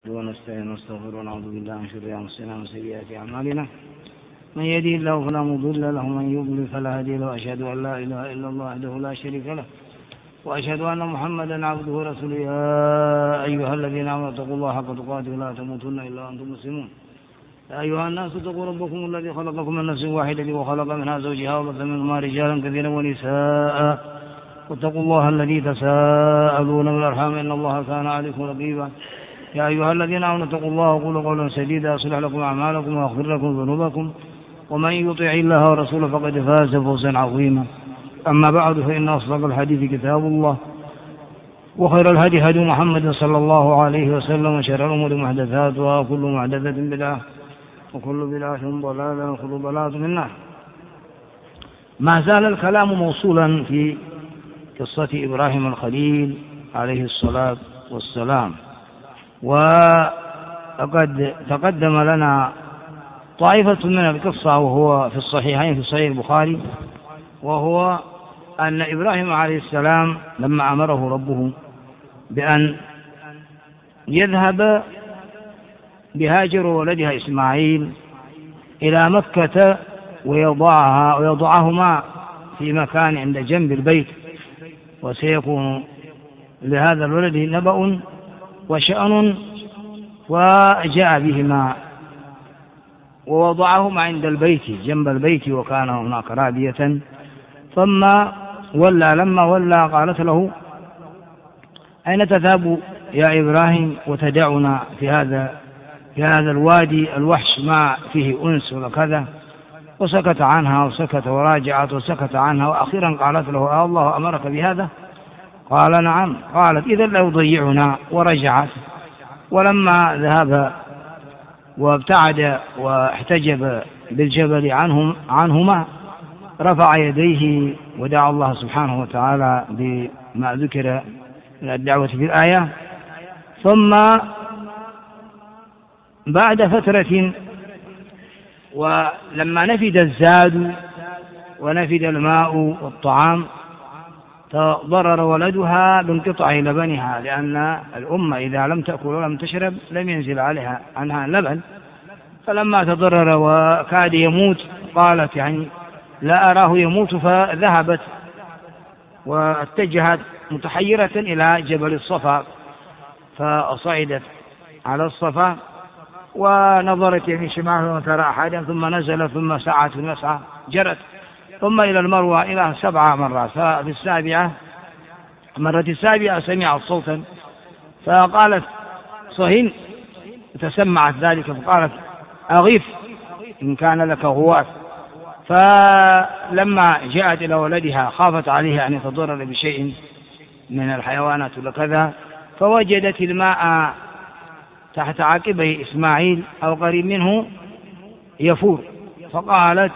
ونستعين ونستغفر ونعوذ بالله من شرور انفسنا وسيئات اعمالنا، من يهده الله فلا مضل له ومن يضلل فلا هادي له، واشهد ان لا اله الا الله وحده لا شريك له، واشهد ان محمدا عبده ورسوله. يا ايها الذين امنوا اتقوا الله حق تقاته ولا تموتن الا وانتم مسلمون. يا ايها الناس اتقوا ربكم الذي خلقكم من نفس واحده وخلق منها زوجها وبث منهما رجالا كثيرا ونساء، واتقوا الله الذي تساءلون بالارحام ان الله كان عليكم رقيبا. يا أيها الذين آمنوا اتقوا الله وقولوا قولا سديدا يصلح لكم أعمالكم ويغفر لكم ذنوبكم، ومن يطع الله ورسوله فقد فاز فوزا عظيما. أما بعد، فإن أصدق الحديث كتاب الله، وخير الهدي هدي محمد صلى الله عليه وسلم، وشر الأمور محدثاتها، وكل محدثة بدعة، وكل بدعة ضلالة، وكل ضلالة في النار. ما زال الكلام موصولا في قصة إبراهيم الخليل عليه الصلاة والسلام، وقد تقدم لنا طائفة من القصة وهو في الصحيحين في صحيح البخاري، وهو أن إبراهيم عليه السلام لما أمره ربه بأن يذهب بهاجر وولدها إسماعيل إلى مكة ويضعهما في مكان عند جنب البيت، وسيكون لهذا الولد نبأ وشأن، وجاء بهما ووضعهما عند البيت جنب البيت، وكان هناك رابية. ثم لما ولى قالت له: أين تذهب يا إبراهيم وتدعنا في هذا الوادي الوحش ما فيه أنس ولا كذا؟ وسكت عنها وسكت وراجعت وسكت عنها، وأخيرا قالت له: الله أمرك بهذا؟ قال: نعم. قالت: إذا لا يضيعنا، ورجعت. ولما ذهب وابتعد واحتجب بالجبل عنهما، رفع يديه ودعا الله سبحانه وتعالى بما ذكر من الدعوة في الآية. ثم بعد فترة، ولما نفد الزاد ونفد الماء والطعام، تضرر ولدها بانقطاع لبنها، لأن الأم إذا لم تأكل ولم تشرب لم ينزل عنها اللبن. فلما تضرر وكاد يموت، قالت: لا أراه يموت. فذهبت واتجهت متحيرة إلى جبل الصفا، فصعدت على الصفا ونظرت شمالها وترى أحدا، ثم نزلت، ثم سعت في المسعى، جرت، ثم إلى المروة إلى 7 مرات. ففي المرة السابعة سمعت صوتا، فقالت: صهين، تسمعت ذلك، فقالت: أغيث إن كان لك غواث. فلما جاءت إلى ولدها خافت عليه أن يتضرر بشيء من الحيوانات وكذا، فوجدت الماء تحت عقبه إسماعيل أو قريب منه يفور، فقالت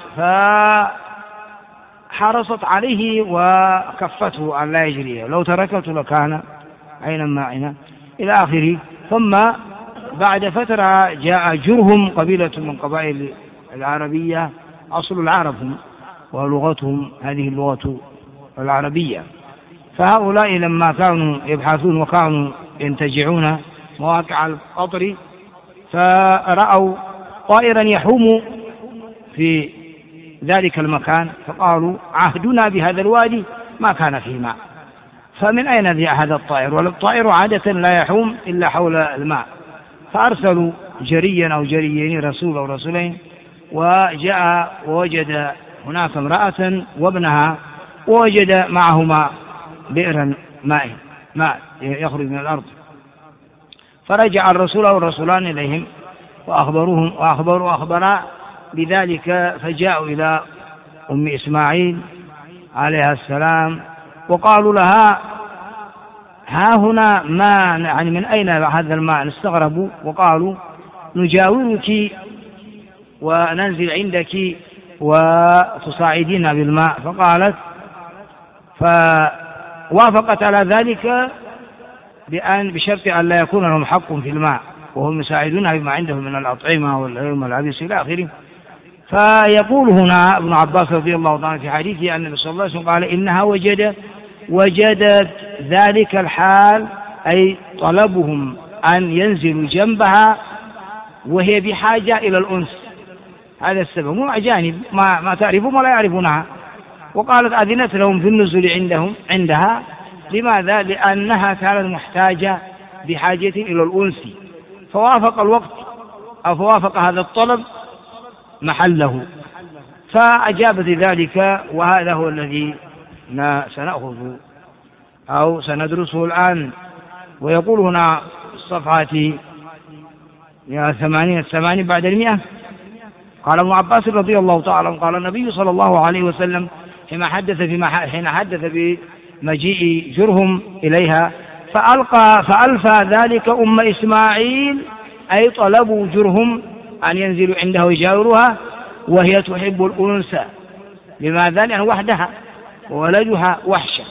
حرصت عليه وكفته أن لا يجري، لو تركته لكان عينا معنا إلى آخره. ثم بعد فترة جاء جرهم، قبيلة من قبائل العربية، أصل العرب هم، ولغتهم هذه اللغة العربية. فهؤلاء لما كانوا يبحثون وكانوا ينتجعون مواقع القطر، فرأوا طائرا يحوم في ذلك المكان، فقالوا: عهدنا بهذا الوادي ما كان فيه ماء. فمن أين جاء هذا الطائر؟ والطائر عادة لا يحوم إلا حول الماء. فأرسلوا جريا أو جريين، رسول أو رسولين، وجاء ووجد هناك امرأة وابنها، ووجد معهما بئرا ماء يخرج من الأرض. فرجع الرسول أو الرسولان إليهم وأخبرا بذلك، فجاءوا إلى أم إسماعيل عليها السلام وقالوا لها: ها هنا ماء، من أين هذا الماء؟ استغربوا وقالوا: نجاورك وننزل عندك وتساعدين بالماء. فوافقت على ذلك بشرط أن لا يكون لهم حق في الماء، وهم يساعدونها بما عندهم من الأطعمة والعلم والعبيس إلى آخره. فيقول هنا ابن عباس رضي الله عنه في حديثه أن النبي صلى الله عليه وسلم قال: إنها وجدت ذلك الحال، أي طلبهم أن ينزلوا جنبها وهي بحاجة إلى الأنس. هذا السبب، هم أجانب ما تعرفهم ولا يعرفونها. وقالت أذنت لهم في النزول عندها. لماذا؟ لأنها كانت محتاجة بحاجة إلى الأنس، فوافق الوقت أو فوافق هذا الطلب محله، فأجابت ذلك. وهذا هو الذي سنأخذ أو سندرسه الآن. ويقول هنا الصفحة 80 بعد 100: قال ابن عباس رضي الله تعالى عنه: قال النبي صلى الله عليه وسلم حين حدث بمجيء جرهم إليها فألفى ذلك أم إسماعيل، أي طلبوا جرهم أن ينزلوا عنده ويجاوروها وهي تحب الأنس. لماذا؟ لأن وحدها وولدها وحشة،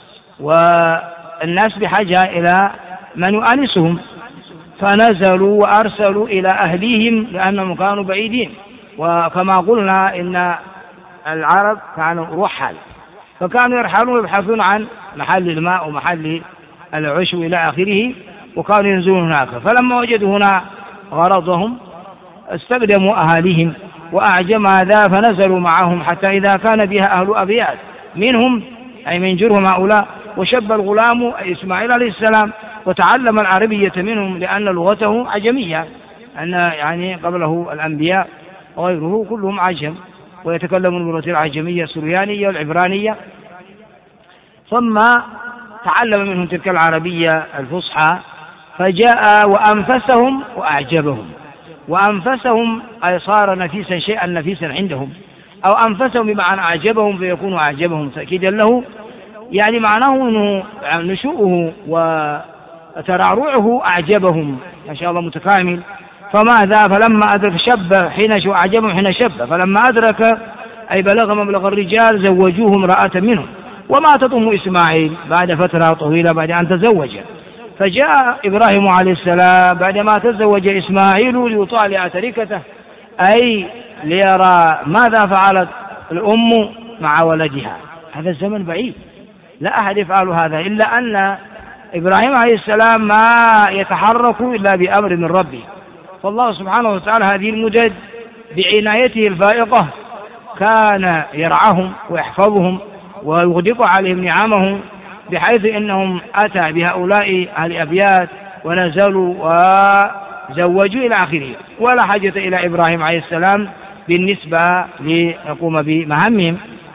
والناس بحاجة إلى من يؤانسهم، فنزلوا وأرسلوا إلى أهليهم لأنهم كانوا بعيدين. وكما قلنا إن العرب كانوا رحل، فكانوا يرحلون ويبحثون عن محل الماء ومحل العشب إلى آخره، وكانوا ينزلون هناك. فلما وجدوا هنا غرضهم استخدموا أهاليهم وأعجم هذا، فنزلوا معهم حتى إذا كان بها أهل أبيات منهم، أي من جرهم هؤلاء، وشب الغلام إسماعيل عليه السلام وتعلم العربية منهم لأن لغته عجمية، أن يعني قبله الأنبياء وغيره كلهم عجم ويتكلمون باللغة العجمية السريانية والعبرانية، ثم تعلم منهم تلك العربية الفصحى. فجاء وأنفسهم وأعجبهم. وأنفسهم أي صار نفيسا، شيئا نفيسا عندهم، أو أنفسهم بمعنى أعجبهم فيكون أعجبهم تأكيدا له، يعني معناه أنه نشوءه وترعرعه أعجبهم، ما شاء الله متكامل. فماذا؟ فلما أدرك شب حين شو أعجبهم حين شب، فلما أدرك أي بلغ مبلغ الرجال زوجوه امرأة منهم. وما تضم إسماعيل بعد فترة طويلة بعد أن تزوج. فجاء إبراهيم عليه السلام بعدما تزوج إسماعيل ليطالع تركته، أي ليرى ماذا فعلت الأم مع ولدها. هذا الزمن بعيد، لا أحد يفعل هذا، إلا أن إبراهيم عليه السلام ما يتحرك إلا بأمر من ربه. فالله سبحانه وتعالى هذه المدد بعنايته الفائقة كان يرعاهم ويحفظهم ويغدق عليهم نعمه، بحيث إنهم أتى بهؤلاء أهل أبيات ونزلوا وزوجوا إلى آخره، ولا حاجة إلى إبراهيم عليه السلام بالنسبة ليقوم بمهامهم.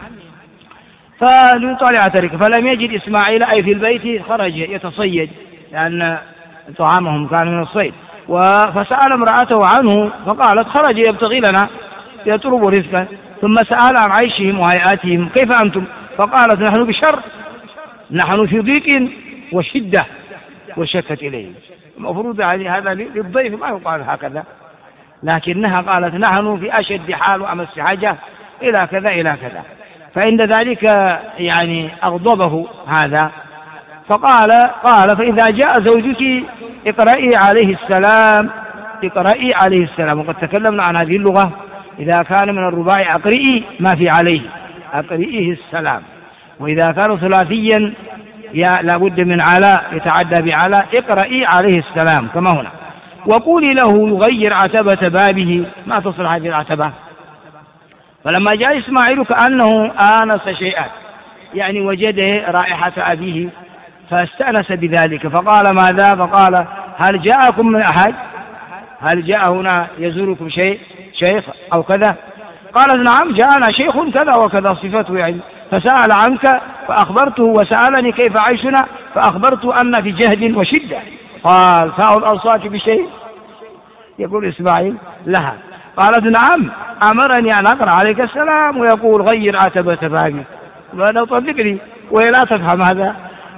فليطالع تركه، فلم يجد إسماعيل أي في البيت، خرج يتصيد لأن طعامهم كان من الصيد. فسأل امرأته عنه فقالت خرج يبتغي لنا يطلب رزقا. ثم سأل عن عيشهم وهيئاتهم كيف أنتم، فقالت نحن بشر، نحن في ضيق وشدة، وشكت إليه. المفروض هذا للضيف ما يقال هكذا، لكنها قالت نحن في أشد حال وأمس حاجة إلى كذا إلى كذا. فعند ذلك يعني أغضبه هذا، فقال فإذا جاء زوجك اقرئي عليه السلام، اقرئي عليه السلام. وقد تكلمنا عن هذه اللغة، إذا كان من الرباعي أقرئي ما في عليه، أقرئيه السلام. وإذا كان ثلاثيا لابد من علاء يتعدى بعلاء، اقرئي عليه السلام كما هنا. وقولي له يغير عتبة بابه، ما تصل هذه العتبة. فلما جاء إسماعيل كأنه آنس شيئا، يعني وجد رائحة أبيه فاستأنس بذلك، فقال ماذا؟ فقال هل جاءكم من أحد؟ هل جاء هنا يزوركم شيخ أو كذا؟ قالت نعم جاءنا شيخ كذا وكذا صفته يعني. فسأل عنك فأخبرته، وسألني كيف عيشنا فأخبرته أن في جهد وشدة. قال فأو الأوصاك بشيء؟ يقول إسماعيل لها. قالت نعم أمرني أن أقرأ عليك السلام ويقول غير عتبة بابي، وأنا طلقني وهي لا تفهم هذا.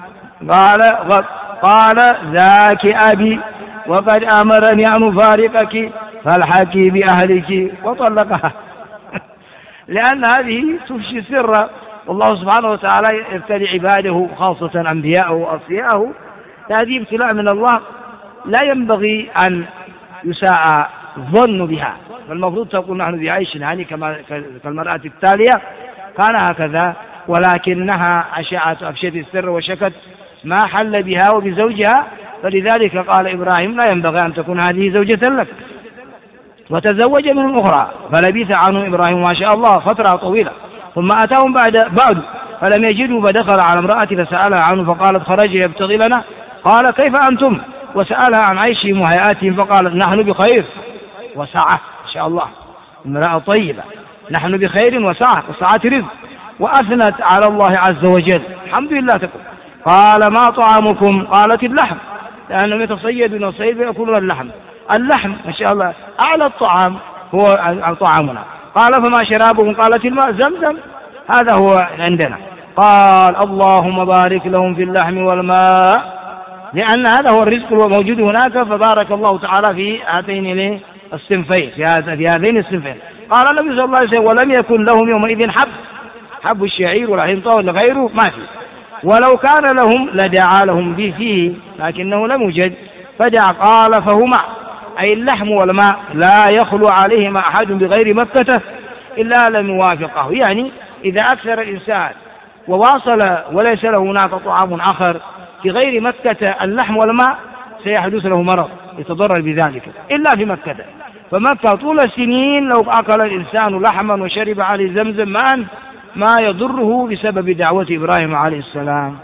قال ذاك أبي وقد أمرني أن أفارقك فالحكي بأهلك، وطلقها. لأن هذه تفشي سر، والله سبحانه وتعالى يبتلي عباده خاصة أنبياءه وأصفياءه. هذه ابتلاء من الله لا ينبغي أن يساء الظن بها، فالمفروض تقول نحن بعيش هاني كالمرأة التالية كان هكذا، ولكنها أفشت السر وشكت ما حل بها وبزوجها فلذلك قال إبراهيم لا ينبغي أن تكون هذه زوجة لك، وتزوج منهم أخرى. فلبث عنهم إبراهيم ما شاء الله فترة طويلة، ثم أتاهم بعد فلم يجدوا، فدخل على امرأة فسألها عنه فقالت خرج يبتغي لنا. قال كيف أنتم؟ وسألها عن عيشهم وهيئاتهم فقالت نحن بخير وسعة. إن شاء الله امرأة طيبة، نحن بخير وسعة رزق. وأثنت على الله عز وجل، الحمد لله تقول. قال ما طعامكم؟ قالت اللحم، لأنهم يتصيدون الصيد ويأكلون اللحم ما شاء الله أعلى الطعام هو طعامنا. قال فما شرابهم؟ قالت الماء زمزم، هذا هو عندنا. قال اللهم بارك لهم في اللحم والماء، لأن هذا هو الرزق الموجود هناك، فبارك الله تعالى في هاتين الصنفين، في هذين الصنفين. قال النبي صلى الله عليه وسلم ولم يكن لهم يومئذ حب الشعير والحنطة ولا غيره ما في، ولو كان لهم لدعا لهم به فيه، لكنه لم يوجد فدعا. قال فهما أي اللحم والماء لا يخلو عليهما أحد بغير مكة إلا لم يوافقه. يعني إذا أكثر الإنسان وواصل وليس له هناك طعام آخر في غير مكة اللحم والماء سيحدث له مرض يتضرر بذلك إلا في مكة. فمكة طول السنين لو أكل الإنسان لحما وشرب عليه زمزم ماء ما يضره بسبب دعوة إبراهيم عليه السلام.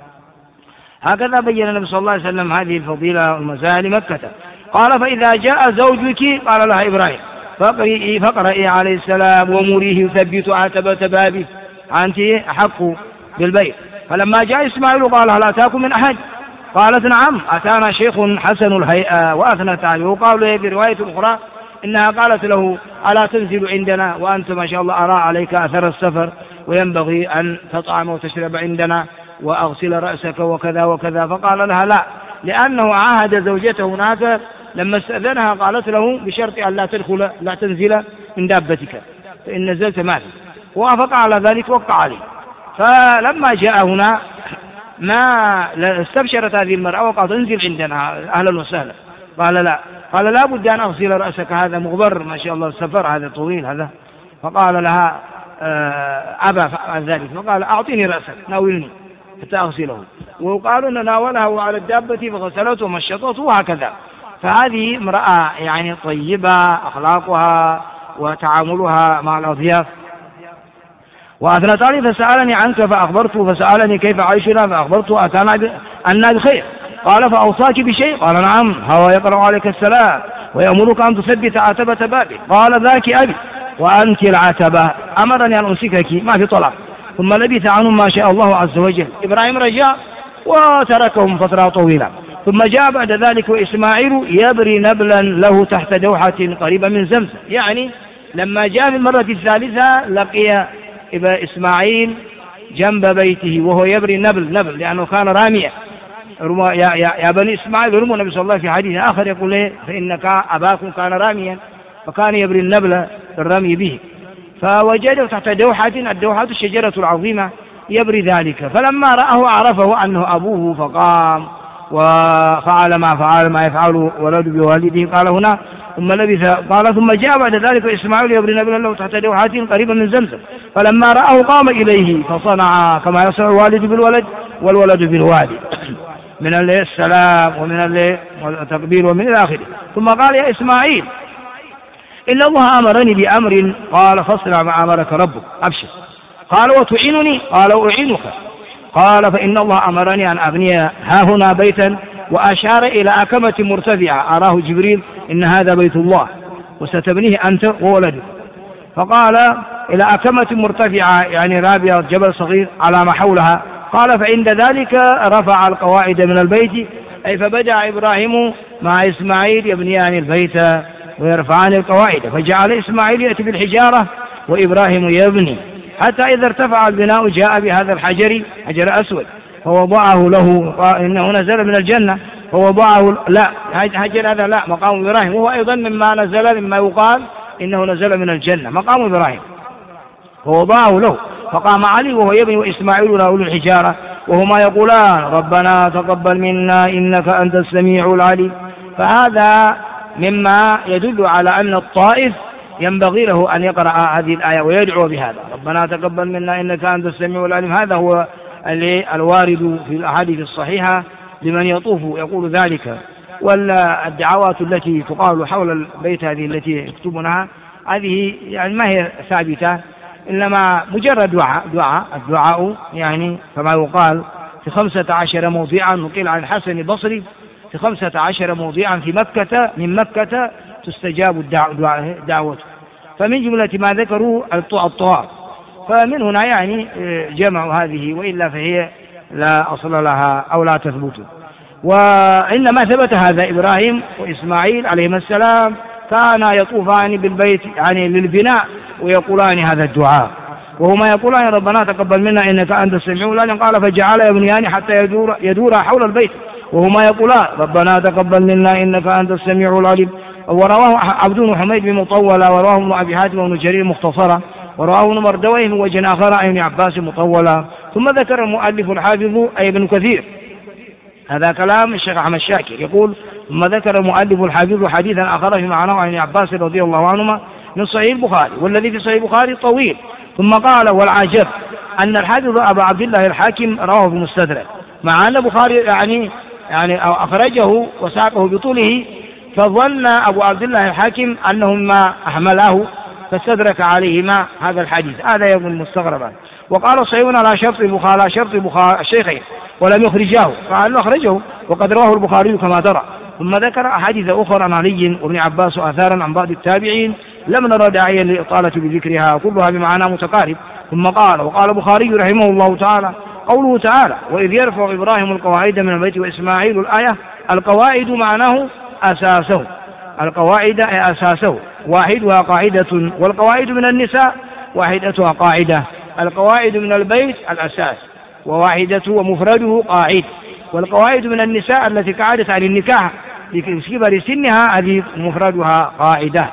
هكذا بين النبي صلى الله عليه وسلم هذه الفضيلة والمزايا لمكة. قال فإذا جاء زوجك قال لها إبراهيم فقرئي عليه السلام ومريه يثبت عتبة بابه، أنت أحق بالبيت. فلما جاء إسماعيل قال هل أتاكم من أحد؟ قالت نعم أتانا شيخ حسن الهيئة، وأثنت عليه. وقال له برواية أخرى إنها قالت له ألا تنزل عندنا وأنت ما شاء الله أرى عليك أثر السفر، وينبغي أن تطعم وتشرب عندنا وأغسل رأسك وكذا وكذا. فقال لها لا، لأنه عاهد زوجته هناك لما استأذنها قالت له بشرط أن لا تنزل من دابتك، فإن نزلت ماذا، وافق على ذلك وقع عليه. فلما جاء هنا ما استبشرت هذه المرأة وقالت انزل عندنا أهلا وسهلا. قال لا بد أن أغسل رأسك، هذا مغبر ما شاء الله السفر هذا طويل هذا. فقال لها أبى فعل ذلك، فقال أعطيني رأسك ناولني حتى أغسله. وقالوا أن ناوله على الدابة فغسلته ومشطته وهكذا. فهذه امرأة يعني طيبة أخلاقها وتعاملها مع الأضياف. وأثنت علي فسألني عنك فأخبرته، فسألني كيف عيشنا فأخبرته أتانا أننا بخير. قال فأوصاك بشيء؟ قال نعم، هو يقرأ عليك السلام ويأمرك أن تثبت عتبة بابه. قال ذاك أبي وأنت العتبة، أمرني أن أمسكك ما في طلب. ثم لبث عنهم ما شاء الله عز وجل. إبراهيم رجع وتركهم فترة طويلة. ثم جاء بعد ذلك وإسماعيل يبري نبلا له تحت دوحة قريبة من زمزم. يعني لما جاء في المرة الثالثة لقي إسماعيل جنب بيته وهو يبري نبل لأنه كان راميا. يا بني إسماعيل رموا النبي صلى الله عليه وسلم في حديث آخر يقول له فإنك أباكم كان راميا، فكان يبري النبل بالرمي به. فوجده تحت دوحة، الدوحة الشجرة العظيمة، يبري ذلك. فلما رآه عرفه أنه أبوه فقام وفعل ما يفعل ولد بوالده. قال هنا ثم لبث. قال ثم جاء بعد ذلك إسماعيل يبري نبلا له تحت دوحة قريبا من زمزم. فلما رآه قام إليه فصنع كما يصنع الوالد بالولد والولد بالوالد من السلام ومن التقبيل ومن الآخر. ثم قال يا إسماعيل إن الله أمرني بأمر. قال فاصنع ما أمرك ربك أبشر. قال وتعينني؟ قال أعينك. قال فإن الله أمرني أن أبني هاهنا بيتا، وأشار إلى أكمة مرتفعة أراه جبريل إن هذا بيت الله وستبنيه أنت وولدك. فقال إلى أكمة مرتفعة يعني رابية جبل صغير على ما حولها. قال فعند ذلك رفع القواعد من البيت، أي فبدأ إبراهيم مع إسماعيل يبنيان البيت ويرفعان القواعد. فجعل إسماعيل يأتي بالحجارة وإبراهيم يبني، حتى إذا ارتفع البناء جاء بهذا الحجر، حجر أسود، فوضعه له. إنه نزل من الجنة فوضعه. لا حجر هذا لا، مقام إبراهيم، وهو أيضا مما يقال إنه نزل من الجنة، مقام إبراهيم، فوضعه له. فقام علي وهو يبني وإسماعيل ناول الحجارة وهما يقولان ربنا تقبل منا إنك أنت السميع العليم. فهذا مما يدل على أن الطائف ينبغي له أن يقرأ هذه الآية ويدعو بهذا، ربنا تقبل منا إنك أنت السميع العليم. هذا هو الوارد في الأحاديث الصحيحة لمن يطوف يقول ذلك. والدعوات التي تقال حول البيت هذه التي يكتبونها هذه يعني ما هي ثابتة، إنما مجرد الدعاء يعني كما يقال في 15 موضعا، نقل عن الحسن البصري في 15 موضعا في مكة، من مكة تستجاب الدعوة. فمن جملة ما ذكروا الطواف، فمن هنا يعني جمع هذه، وإلا فهي لا أصل لها أو لا تثبت. وإنما ثبت هذا إبراهيم وإسماعيل عليهما السلام كانا يطوفان بالبيت يعني للبناء ويقولان هذا الدعاء، وهما يقولان ربنا تقبل منا إنك أنت السميع العليم. قال فجعل يبنيان حتى يدور حول البيت وهما يقولان ربنا تقبل منا إنك أنت السميع العليم. ورواه عبد بن حميد بمطولة، ورواه ابن أبي حاتم وابن جرير مختصرة، ورواه ابن مردويه من وجه آخر عن ابن عباس مطولة. ثم ذكر المؤلف الحافظ أي ابن كثير، هذا كلام الشيخ أحمد شاكر، يقول ثم ذكر المؤلف الحافظ حديثا آخر في معناه عن ابن عباس رضي الله عنهما من صحيح البخاري، والذي في صحيح البخاري طويل. ثم قال والعجب أن الحافظ أبا عبد الله الحاكم رواه في المستدرك، مع أن البخاري يعني أخرجه وساقه بطوله، فظن أبو عبد الله الحاكم أنه ما أحمله فاستدرك عليهما هذا الحديث. هذا يكون مستغربا. وقال صحيح على شرط البخاري الشيخين ولم يخرجاه، قال أخرجه وقد رواه البخاري كما ترى. ثم ذكر أحاديث أخرى عن علي وابن عباس وآثارا عن بعض التابعين لم نرى داعيا للإطالة بذكرها، كلها بمعنى متقارب. ثم قال وقال البخاري رحمه الله تعالى قوله تعالى وإذ يرفع إبراهيم القواعد من البيت وإسماعيل الآية، القواعد معناه أساسه، القواعد أساسه واحدها قاعدة، والقواعد من النساء واحدتها قاعدة، القواعد من البيت الأساس وواحدة ومفرده قاعد، والقواعد من النساء التي قعدت عن النكاح لكبر سنها هذه مفردها قاعدة.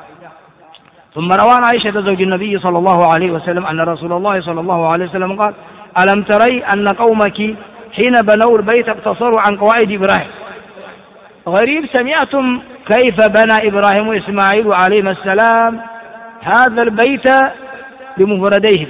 ثم روى عن عائشة زوج النبي صلى الله عليه وسلم أن رسول الله صلى الله عليه وسلم قال ألم تري أن قومك حين بنوا البيت اقتصروا عن قواعد إبراهيم. غريب سمعتم كيف بنى إبراهيم وإسماعيل عليهما السلام هذا البيت بمفرديهم،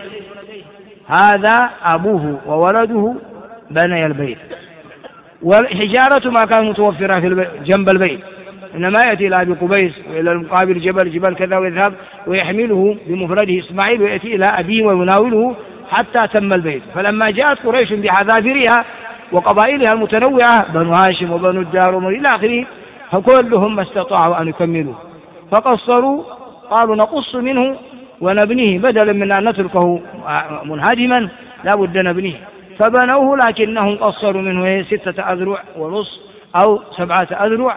هذا أبوه وولده بني البيت، والحجارة ما كانت متوفرة في جنب البيت، إنما يأتي إلى أبي قبيس وإلى المقابل جبل كذا ويذهب ويحمله بمفرده إسماعيل ويأتي إلى أبيه ويناوله حتى تم البيت. فلما جاءت قريش بحذافيرها وقبائلها المتنوعة بنو هاشم وبنو الدار ومن إلى آخره، فكلهم ما استطاعوا أن يكملوا فقصروا، قالوا نقص منه ونبنيه بدلا من أن نتركه منهدما لا بد نبنيه، فبنوه لكنهم قصروا منه 6 أذرع ونصف أو 7 أذرع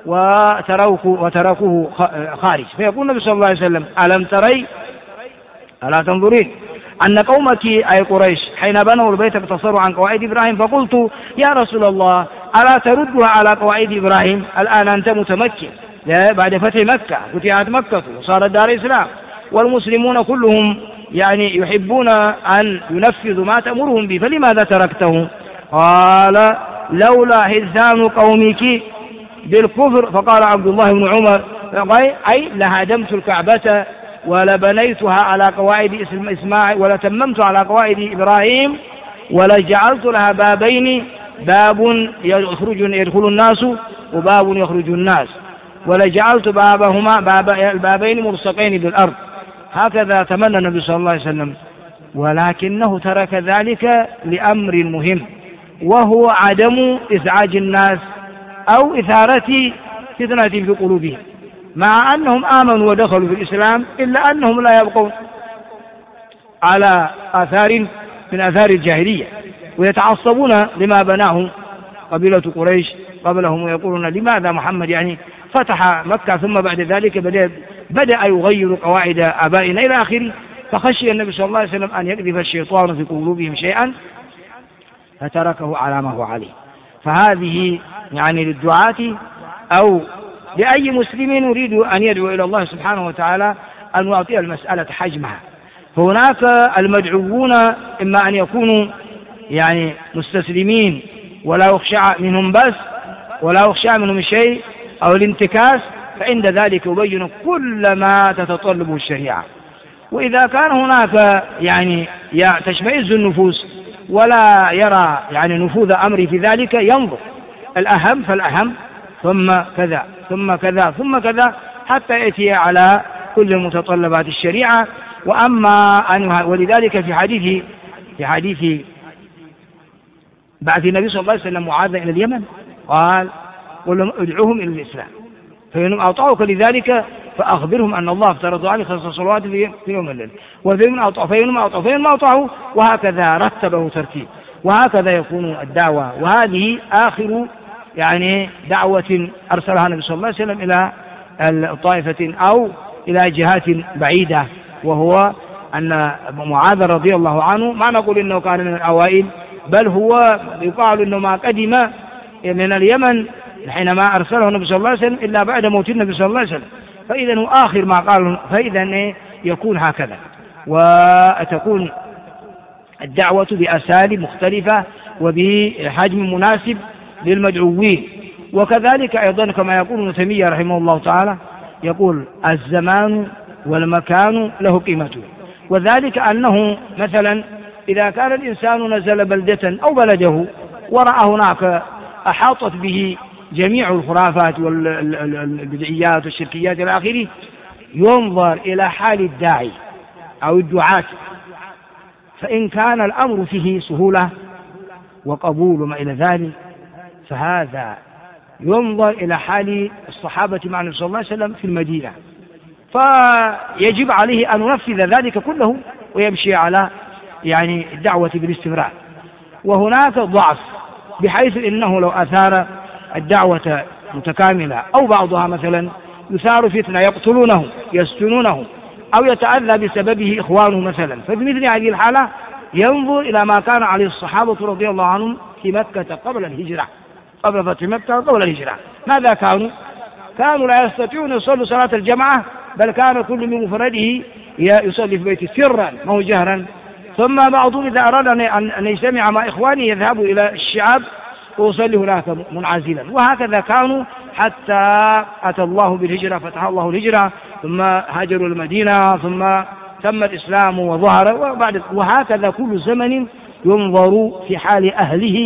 وتركوه خارج. فيقول النبي صلى الله عليه وسلم ألم تري ألا تنظرين أن قومك أي قريش حين بنوا البيت اقتصروا عن قواعد إبراهيم، فقلت يا رسول الله ألا تردها على قواعد إبراهيم؟ الآن أنت متمكن بعد فتح مكة، فتحت مكة وصارت دار الإسلام والمسلمون كلهم يعني يحبون أن ينفذوا ما تأمرهم به، فلماذا تركته؟ قال لولا حدثان قومك بالكفر. فقال عبد الله بن عمر أي لهدمت الكعبة ولبنيتها على قواعد إسماعيل ولتممت على قواعد إبراهيم ولجعلت لها بابين، باب يدخل الناس وباب يخرج الناس، ولجعلت بابهما البابين ملصقين بالأرض. هكذا تمنى النبي صلى الله عليه وسلم، ولكنه ترك ذلك لأمر مهم، وهو عدم إزعاج الناس أو إثارة فتنة في قلوبهم، مع أنهم آمنوا ودخلوا في الإسلام إلا أنهم لا يبقون على آثار من آثار الجاهلية ويتعصبون لما بناه قبيلة قريش قبلهم، ويقولون لماذا محمد يعني فتح مكة ثم بعد ذلك بدأ يغير قواعد آبائنا إلى آخره. فخشي النبي صلى الله عليه وسلم أن يكذب الشيطان في قلوبهم شيئا فتركه على ما هو عليه. فهذه يعني للدعاة أو لأي مسلم يريد أن يدعو إلى الله سبحانه وتعالى أن يعطي المسألة حجمها. فهناك المدعوون إما أن يكونوا يعني مستسلمين ولا يخشى منهم بس ولا يخشى منهم شيء أو الانتكاس، فعند ذلك يبين كل ما تتطلبه الشريعة. وإذا كان هناك يعني تشمئز النفوس ولا يرى يعني نفوذ أمره في ذلك، ينظر الأهم فالأهم، ثم كذا ثم كذا ثم كذا، حتى يأتي على كل متطلبات الشريعة. وأما ولذلك في حديث بعث النبي صلى الله عليه وسلم معاذ إلى اليمن قال: قل لهم ادعوهم إلى الإسلام فإنهم أطاعوك لذلك فأخبرهم أن الله افترض عليه 5 صلوات في يوم الليل، فإنهم أطاعوا، وهكذا رتبه ترتيب، وهكذا يكون الدعوة. وهذه آخر يعني دعوة أرسلها النبي صلى الله عليه وسلم إلى طائفة أو إلى جهات بعيدة، وهو أن معاذ رضي الله عنه ما نقول إنه كان من الأوائل، بل هو يقال إنه ما قدم من اليمن حينما أرسله النبي صلى الله عليه وسلم إلا بعد موت النبي صلى الله عليه وسلم، فإذا هو آخر ما قال. فإذا يكون هكذا، وتكون الدعوة بأساليب مختلفة وبحجم مناسب للمدعوين. وكذلك أيضا كما يقول ابن تيمية رحمه الله تعالى، يقول: الزمان والمكان له قيمته، وذلك أنه مثلا إذا كان الإنسان نزل بلدة أو بلده ورأى هناك أحاطت به جميع الخرافات والبدعيات والشركيات إلى آخره، ينظر إلى حال الداعي أو الدعاة، فإن كان الأمر فيه سهولة وقبول وما إلى ذلك فهذا ينظر إلى حال الصحابة مع النبي صلى الله عليه وسلم في المدينة، فيجب عليه أن ينفذ ذلك كله ويمشي على يعني الدعوة بالاستمرار. وهناك ضعف بحيث إنه لو أثار الدعوة متكاملة أو بعضها مثلا يثار فتنة يقتلونه يسجنونه أو يتأذى بسببه إخوانه مثلا، ففي مثل هذه الحالة ينظر إلى ما كان عليه الصحابة رضي الله عنهم في مكة قبل الهجرة، قبل فتح مكة قبل الهجرة. ماذا كانوا لا يستطيعون يصلوا صلاة الجماعة، بل كان كل من مفرده يصلي في بيته سرا ما هو جهرا. ثم بعضهم إذا أراد أن يجتمع مع إخوانه يذهب إلى الشعاب ويصلي هناك منعزلا، وهكذا كانوا حتى أتى الله بالهجرة، فتح الله الهجرة، ثم هاجروا المدينة، ثم تم الإسلام وظهر، وهكذا كل زمن ينظر في حال أهله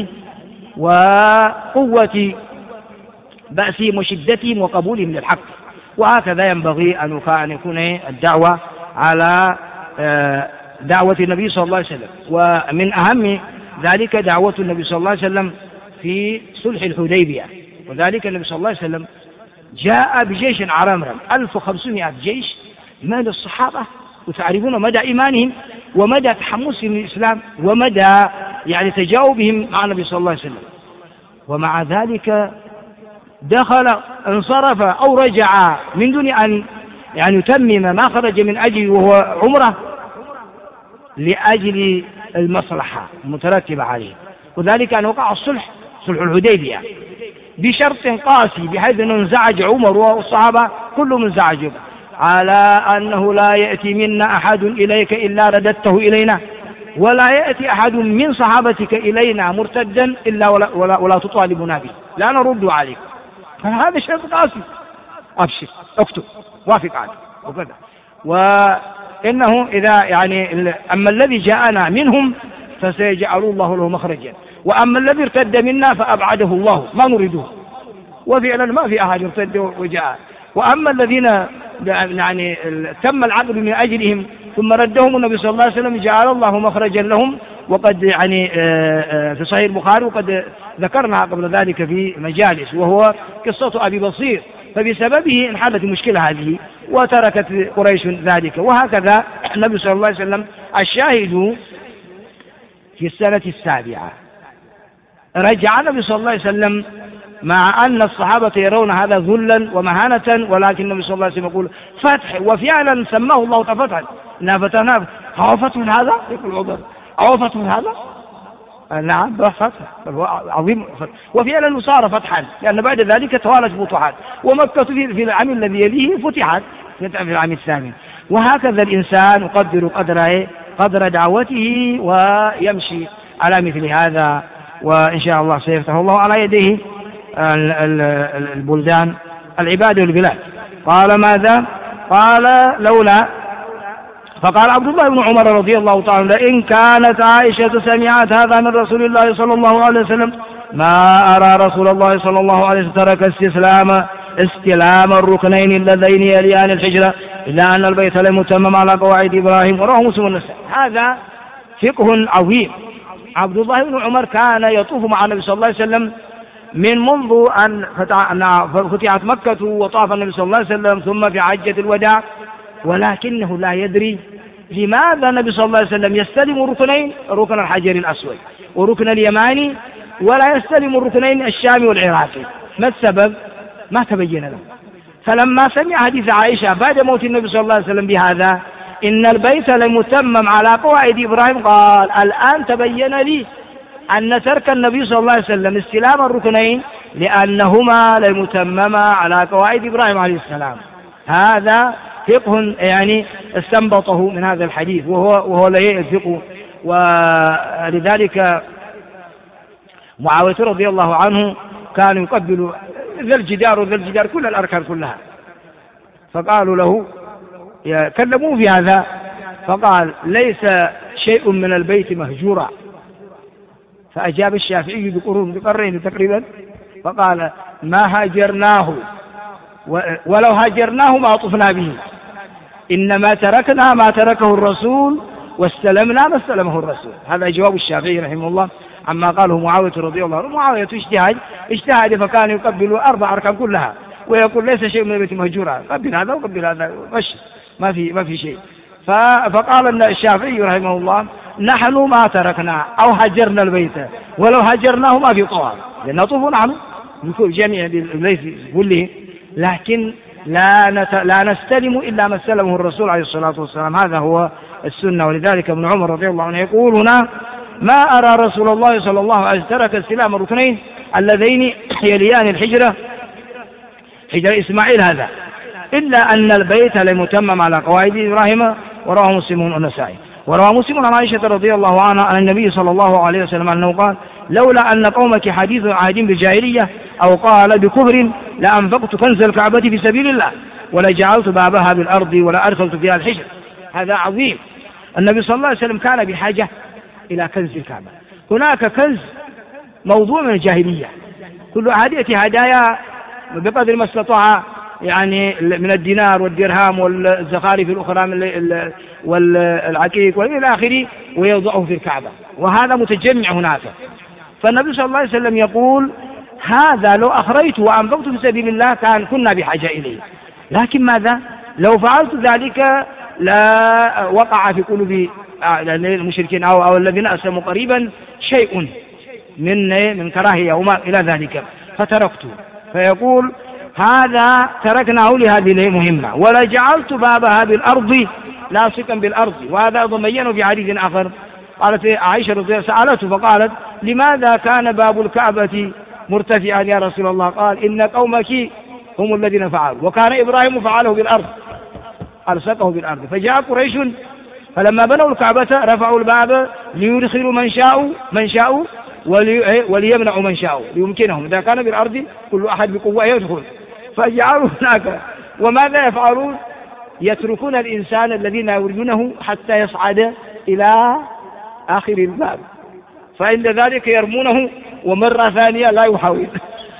وقوة بأسهم وشدتهم وقبولهم للحق. وهكذا ينبغي أن يكون الدعوة على دعوة النبي صلى الله عليه وسلم. ومن أهم ذلك دعوة النبي صلى الله عليه وسلم في صلح الحديبية، وذلك النبي صلى الله عليه وسلم جاء بجيش عرمرم 1500 جيش من الصحابة، وتعرفون مدى إيمانهم ومدى تحمسهم للإسلام ومدى يعني تجاوبهم مع النبي صلى الله عليه وسلم. ومع ذلك دخل انصرف أو رجع من دون أن يعني يتمم ما خرج من أجله وهو عمره لأجل المصلحة المترتبة عليه، وذلك أن وقع الصلح، صلح الحديبية، بشرط قاسي بحيث أنه انزعج عمر والصحابة كلهم انزعجوا على أنه لا يأتي منا أحد إليك إلا رددته إلينا، ولا يأتي أحد من صحابتك إلينا مرتدا إلا ولا تطالبنا به، لا نرد عليك. فهذا شرط قاسي، أبشر اكتب وافق عليه وكذا. وإنه إذا يعني أما الذي جاءنا منهم فسيجعل الله له مخرجا، وأما الذي ارتد منا فأبعده الله ما نريده. وفعلا ما في أحد ارتد وجاء. وأما الذين يعني تم العقد من أجلهم ثم ردهم النبي صلى الله عليه وسلم جعل الله مخرجا لهم. وقد يعني في صحيح البخاري وقد ذكرنا قبل ذلك في مجالس، وهو قصة أبي بصير، فبسببه انحلت المشكلة هذه وتركت قريش ذلك. وهكذا النبي صلى الله عليه وسلم الشاهد في السنة 7 رجع النبي صلى الله عليه وسلم مع أن الصحابة يرون هذا ذلا ومهانة، ولكن النبي صلى الله عليه وسلم يقول فتح، وفعلا سماه الله فتحا، إنها فتحنا. هو فتح من هذا؟ يقول عمر أو فتح من هذا؟ نعم فتح عظيم. وفعلا صار فتحا، لأن بعد ذلك توالت فتوحات، ومكة في العام الذي يليه فتحت في العام الثامن. وهكذا الإنسان يقدر قدر دعوته ويمشي على مثل هذا، وإن شاء الله سيفتح الله على يديه البلدان العباد والبلاد. قال ماذا؟ قال لولا. فقال عبد الله بن عمر رضي الله تعالى: إن كانت عائشة سمعت هذا من رسول الله صلى الله عليه وسلم ما أرى رسول الله صلى الله عليه وسلم ترك استلام الركنين اللذين يليان الحجرة إلا أن البيت لم يتمم على قواعد إبراهيم، ورواه مسلم والنسائي. هذا فقه عظيم. عبد الله بن عمر كان يطوف مع النبي صلى الله عليه وسلم من منذ أن فتحت مكة وطاف النبي صلى الله عليه وسلم، ثم في حجة الوداع، ولكنه لا يدري لماذا النبي صلى الله عليه وسلم يستلم الركنين، ركن الحجر الأسود وركن اليماني، ولا يستلم الركنين الشامي والعراقي. ما السبب؟ ما تبين له. فلما سمع حديث عائشة بعد موت النبي صلى الله عليه وسلم بهذا إن البيت لم يتمم على قواعد إبراهيم، قال الآن تبين لي أن ترك النبي صلى الله عليه وسلم استلام الركنين لأنهما لم يتمما على قواعد إبراهيم عليه السلام. هذا فقه يعني استنبطه من هذا الحديث، وهو لا يفقه. ولذلك معاوية رضي الله عنه كان يقبل ذا الجدار كل الأركان كلها، فقالوا له كلموه في هذا فقال ليس شيء من البيت مهجورا. فأجاب الشافعي بقرين تقريبا فقال ما هاجرناه، ولو هاجرناه ما عطفنا به، إنما تركنا ما تركه الرسول واستلمنا ما استلمه الرسول. هذا جواب الشافعي رحمه الله عما قاله معاوية رضي الله عنه. معاوية اجتهاد فكان يقبل 4 أركان كلها ويقول ليس شيء من البيت مهجورا، قبل هذا وقبل هذا ماشي، ما في شيء. فقال الشافعي رحمه الله نحن ما تركنا أو هجرنا البيت، ولو هجرناه ما في طواف، لنطوف نحن جميع البيت كله، لكن لا نستلم إلا ما استلمه الرسول عليه الصلاة والسلام. هذا هو السنة. ولذلك ابن عمر رضي الله عنه يقول هنا ما أرى رسول الله صلى الله عليه وسلم ترك استلام الركنين اللذين يليان الحجرة، حجر إسماعيل هذا، إلا أن البيت لم يتمم على قواعد إبراهيم. ورواه مسلم والنسائي. وروى مسلم عن عائشة رضي الله عنها عن النبي صلى الله عليه وسلم أنه قال لولا أن قومك حديث عهد بالجاهلية أو قال بكفر لأنفقت كنز الكعبة في سبيل الله ولجعلت بابها بالأرض ولا أدخلت فيها الحجر. هذا عظيم. النبي صلى الله عليه وسلم كان بحاجة إلى كنز الكعبة. هناك كنز موضوع من الجاهلية، كل هدية هدايا بقدر ما استطاع يعني من الدينار والدرهم والزخارف الأخرى والعقيق وإلى آخره، ويوضعه في الكعبة، وهذا متجمع هناك. فالنبي صلى الله عليه وسلم يقول هذا لو أخرجت وأنفقت في سبيل الله كنا بحاجة إليه، لكن ماذا لو فعلت ذلك لا وقع في قلوب المشركين أو الذين أسلموا قريبا شيء من كراهية وما إلى ذلك فتركته. فيقول هذا تركناه لهذه المهمة ولجعلت بابها بالأرض لاصقا بالأرض. وهذا ضمينه في حديث آخر قالت عائشة رضي الله عنها سألته فقالت لماذا كان باب الكعبة مرتفعا يا رسول الله؟ قال إن قومك هم الذين فعلوا، وكان إبراهيم فعله بالأرض ألصقه بالأرض. فجاء قريش فلما بنوا الكعبة رفعوا الباب ليدخلوا من شاءوا وليمنعوا من شاءوا ليمكنهم، إذا كان بالأرض كل أحد بقوة يدخل، فجعلوا هناك. وماذا يفعلون؟ يتركون الإنسان الذين يريدونه حتى يصعد إلى آخر الباب، فعند ذلك يرمونه ومرة ثانية لا يحاول.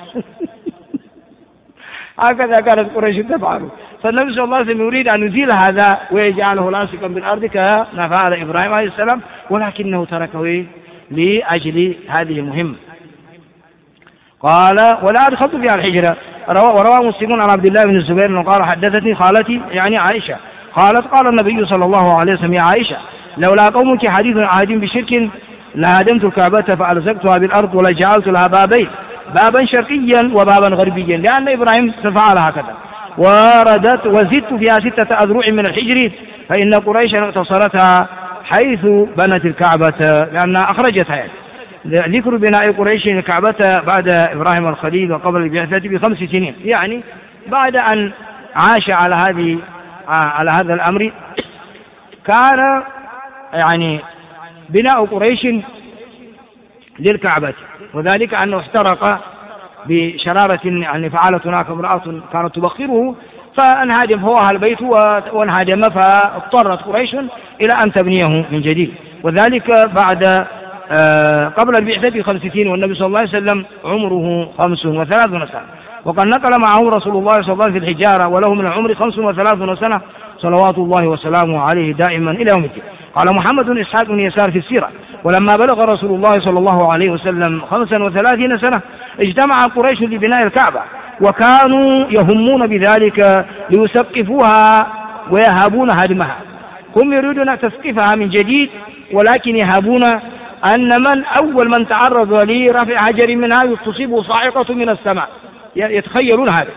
هكذا كانت قريش تفعل. فالنبي صلى الله عليه وسلم يريد أن يزيل هذا ويجعله لاصقا بالأرض كما فعل إبراهيم عليه السلام، ولكنه تركه لأجل هذه المهمة. قال ولا أدخلت فيها الحجرة. وروى مسلم عن عبد الله بن الزبير قال حدثتني خالتي يعني عائشة قالت قال النبي صلى الله عليه وسلم يا عائشة لولا قومك حديث عهد بشرك لهدمت الكعبة فألزقتها بالأرض ولجعلت لها بابين، بابا شرقيا وبابا غربيا، لأن إبراهيم فعل هكذا. وزدت فيها 6 أذرع من الحجر، فإن قريشا اقتصرتها حيث بنت الكعبة لأنها أخرجتها يعني. ذكر بناء قريش الكعبة بعد إبراهيم الخليل وقبل البعثة ب5 سنين، يعني بعد أن عاش على هذا الأمر كان يعني بناء قريش للكعبة، وذلك أنه احترق بشرارة يعني فعلت هناك امرأة كانت تبخره فانهدم فوها البيت وانهدم، فاضطرت قريش إلى أن تبنيه من جديد، وذلك بعد قبل البعثة 50 والنبي صلى الله عليه وسلم عمره 35 سنة. وقد نقل معه رسول الله صلى الله عليه وسلم في الحجارة وله من العمر 35 سنة صلوات الله وسلامه عليه دائما إلى يوم الدين. قال محمد بن إسحاق بن يسار في السيرة: ولما بلغ رسول الله صلى الله عليه وسلم 35 سنة اجتمع قريش لبناء الكعبة، وكانوا يهمون بذلك ليسقفوها ويهابون هدمها. هم يريدون تسقيفها من جديد، ولكن يهابون أن أول من تعرض لرفع حجر منها تصيبه صاعقة من السماء، يتخيلون هذا.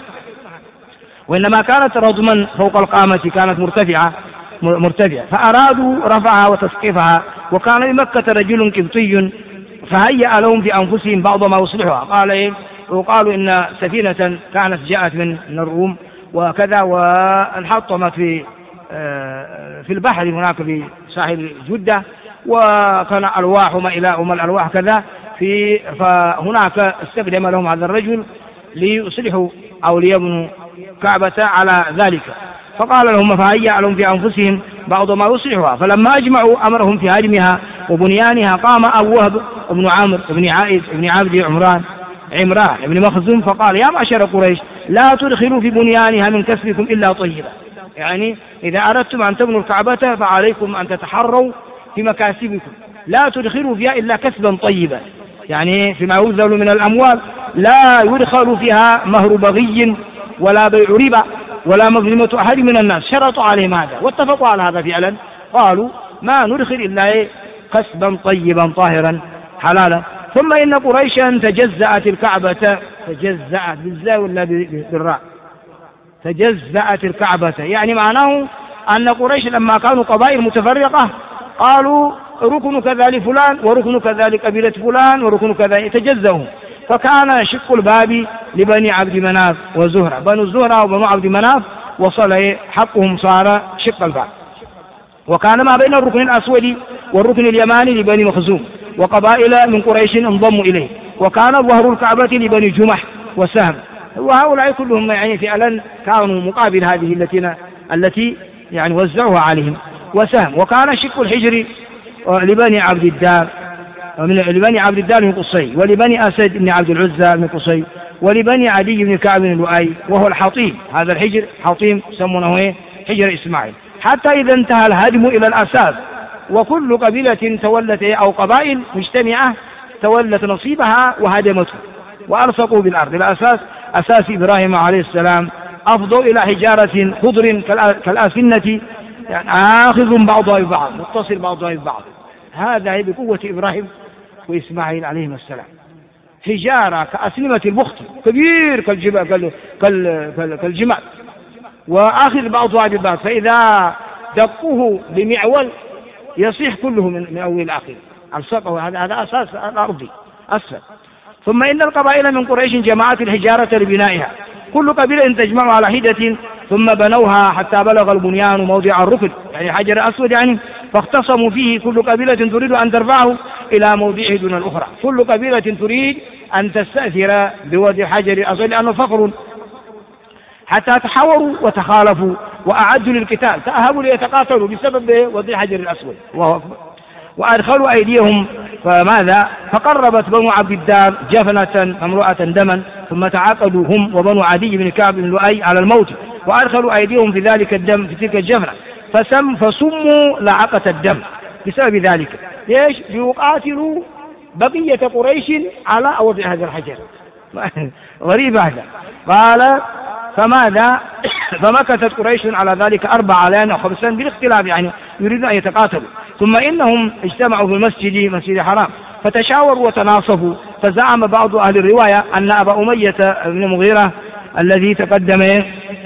وإنما كانت رضما فوق القامة، كانت مرتفعة فأرادوا رفعها وتسقيفها. وكان بمكة رجل قبطي فهيأ لهم في أنفسهم بعض ما يصلحها. وقالوا إن سفينة كانت جاءت من الروم وكذا وانحطمت في البحر هناك في ساحل جدة، وكان ألواح وما إلى الألواح كذا فهناك استخدم لهم هذا الرجل ليصلحوا أو ليبنوا كعبة على ذلك. فقال لهم فهيأ لهم في أنفسهم بعض ما يصلحها. فلما أجمعوا أمرهم في هدمها وبنيانها قام أبو وهب بن عمرو بن عائد بن عبد عمران بن مخزوم فقال: يا معشر قريش، لا تدخلوا في بنيانها من كسبكم إلا طيبا. يعني إذا أردتم أن تبنوا الكعبة فعليكم أن تتحروا في مكاسبكم، لا تدخلوا فيها إلا كسبا طيبا، يعني فيما يبذل من الأموال لا يدخل فيها مهر بغي ولا بيع ربا ولا مظلمة أحد من الناس. شرطوا عليهم هذا واتفقوا على هذا فعلا، قالوا ما ندخل إلا كسبا طيبا طاهرا حلالا. ثم إن قريشا تجزأت الكعبة، تجزأت بالزاء ولا بالراء؟ تجزأت الكعبة، يعني معناه أن قريش لما كانوا قبائل متفرقة قالوا ركن كذا لفلان وركن كذا لقبيلة فلان وركن كذا، يتجزأهم. فكان شق الباب لبني عبد مناف وزهرة، بنو الزهرة وبنو عبد مناف وصل حقهم صار شق الباب. وكان ما بين الركن الأسود والركن اليماني لبني مخزوم، وقبائل من قريش انضموا إليه. وكان ظهر الكعبة لبني جمح وسهم، وهؤلاء كلهم يعني فعلا كانوا مقابل هذه التي يعني وزعوها عليهم وسهم. وكان شق الحجر لبني عبد الدار من قصي، ولبني أسد بن عبد العزى من قصي، ولبني عدي بن كعب بن لؤي، وهو الحطيم. هذا الحجر حطيم يسمونه حجر إسماعيل. حتى إذا انتهى الهدم إلى الأساس، وكل قبيلة تولت أو قبائل مجتمعة تولت نصيبها وهدمته وألصقوا بالأرض. الأساس أساس إبراهيم عليه السلام، أفضوا إلى حجارة خضر كالأسنة، يعني آخذ بعضها ببعض، متصل بعضها ببعض. هذا هي بقوة إبراهيم وإسماعيل عليهما السلام. حجارة كأسنمة البخت، كبير كالجمال، وآخذ بعضها ببعض، فإذا دقوه بمعول يصيح كله من أول آخر. ألصقه، هذا أساس الأرض أسفل. ثم إن القبائل من قريش جمعت الحجارة لبنائها، كل قبيلة تجمع على حدة، ثم بنوها حتى بلغ البنيان موضع الركن، يعني حجر أسود يعني، فاختصموا فيه. كل قبيلة تريد أن ترفعه إلى موضعه دون الأخرى، كل قبيلة تريد أن تستأثر بوضع حجر أسود لأنه فقر، حتى تحاوروا وتخالفوا وأعدوا للقتال، تأهبوا ليتقاتلوا بسبب وضع حجر الأسود. وأدخلوا أيديهم فماذا؟ فقربت بنو عبد الدار جفنة مملوءة دما، ثم تعاقدوا هم وبنو عدي بن كعب بن لؤي على الموت، وأدخلوا أيديهم في ذلك الدم في تلك الجفنة، فسموا لعقة الدم بسبب ذلك. ليش؟ ليقاتلوا بقية قريش على وضع هذا الحجر. غريب هذا. قال فماذا؟ فمكثت قريش على ذلك 4 ليال أو 5 بالاختلاف، يعني يريدون أن يتقاتلوا. ثم إنهم اجتمعوا في مسجد الحرام فتشاوروا وتناصفوا. فزعم بعض أهل الرواية أن أبا أمية بن مغيرة الذي تقدم،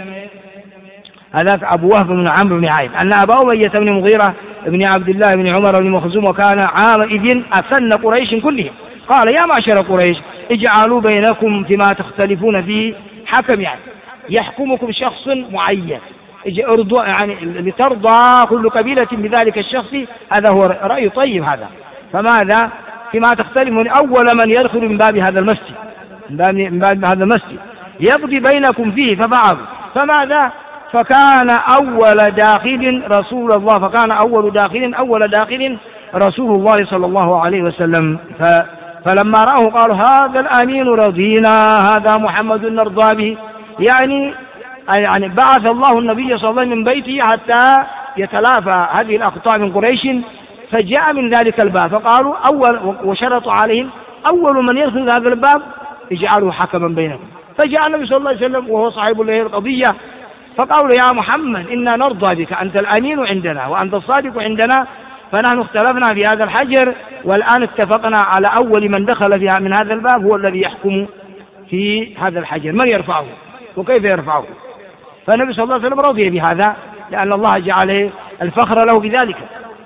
هذاك أبو وهب بن عمرو بن عائد، أن أبا أمية بن مغيرة بن عبد الله بن عمر بن مخزوم وكان عامئذ أسن قريش كلهم، قال: يا معشر قريش، اجعلوا بينكم فيما تختلفون فيه حكم، يعني يحكمكم شخص معين، يعني لترضى كل قبيلة بذلك الشخص. هذا هو رأي طيب هذا. فماذا؟ فيما تختلفون، أول من يدخل من باب هذا المسجد، من باب هذا المسجد يقضي بينكم فيه. فبعض فماذا؟ فكان أول داخل رسول الله، فكان أول داخل رسول الله صلى الله عليه وسلم. فلما رأوه قالوا هذا الأمين رضينا، هذا محمد نرضى به. يعني بعث الله النبي صلى الله عليه وسلم من بيته حتى يتلافى هذه الأخطاء من قريش، فجاء من ذلك الباب فقالوا وشرطوا عليهم أول من يدخل هذا الباب اجعلوا حكما بينكم. فجاء النبي صلى الله عليه وسلم وهو صاحب القضية فقالوا يا محمد إنا نرضى بك، أنت الأمين عندنا وأنت الصادق عندنا، فنحن اختلفنا في هذا الحجر والآن اتفقنا على أول من دخل فيها من هذا الباب هو الذي يحكم في هذا الحجر، من يرفعه وكيف يرفعه. فالنبي صلى الله عليه وسلم رضي بهذا لأن الله جعل الفخر له بذلك.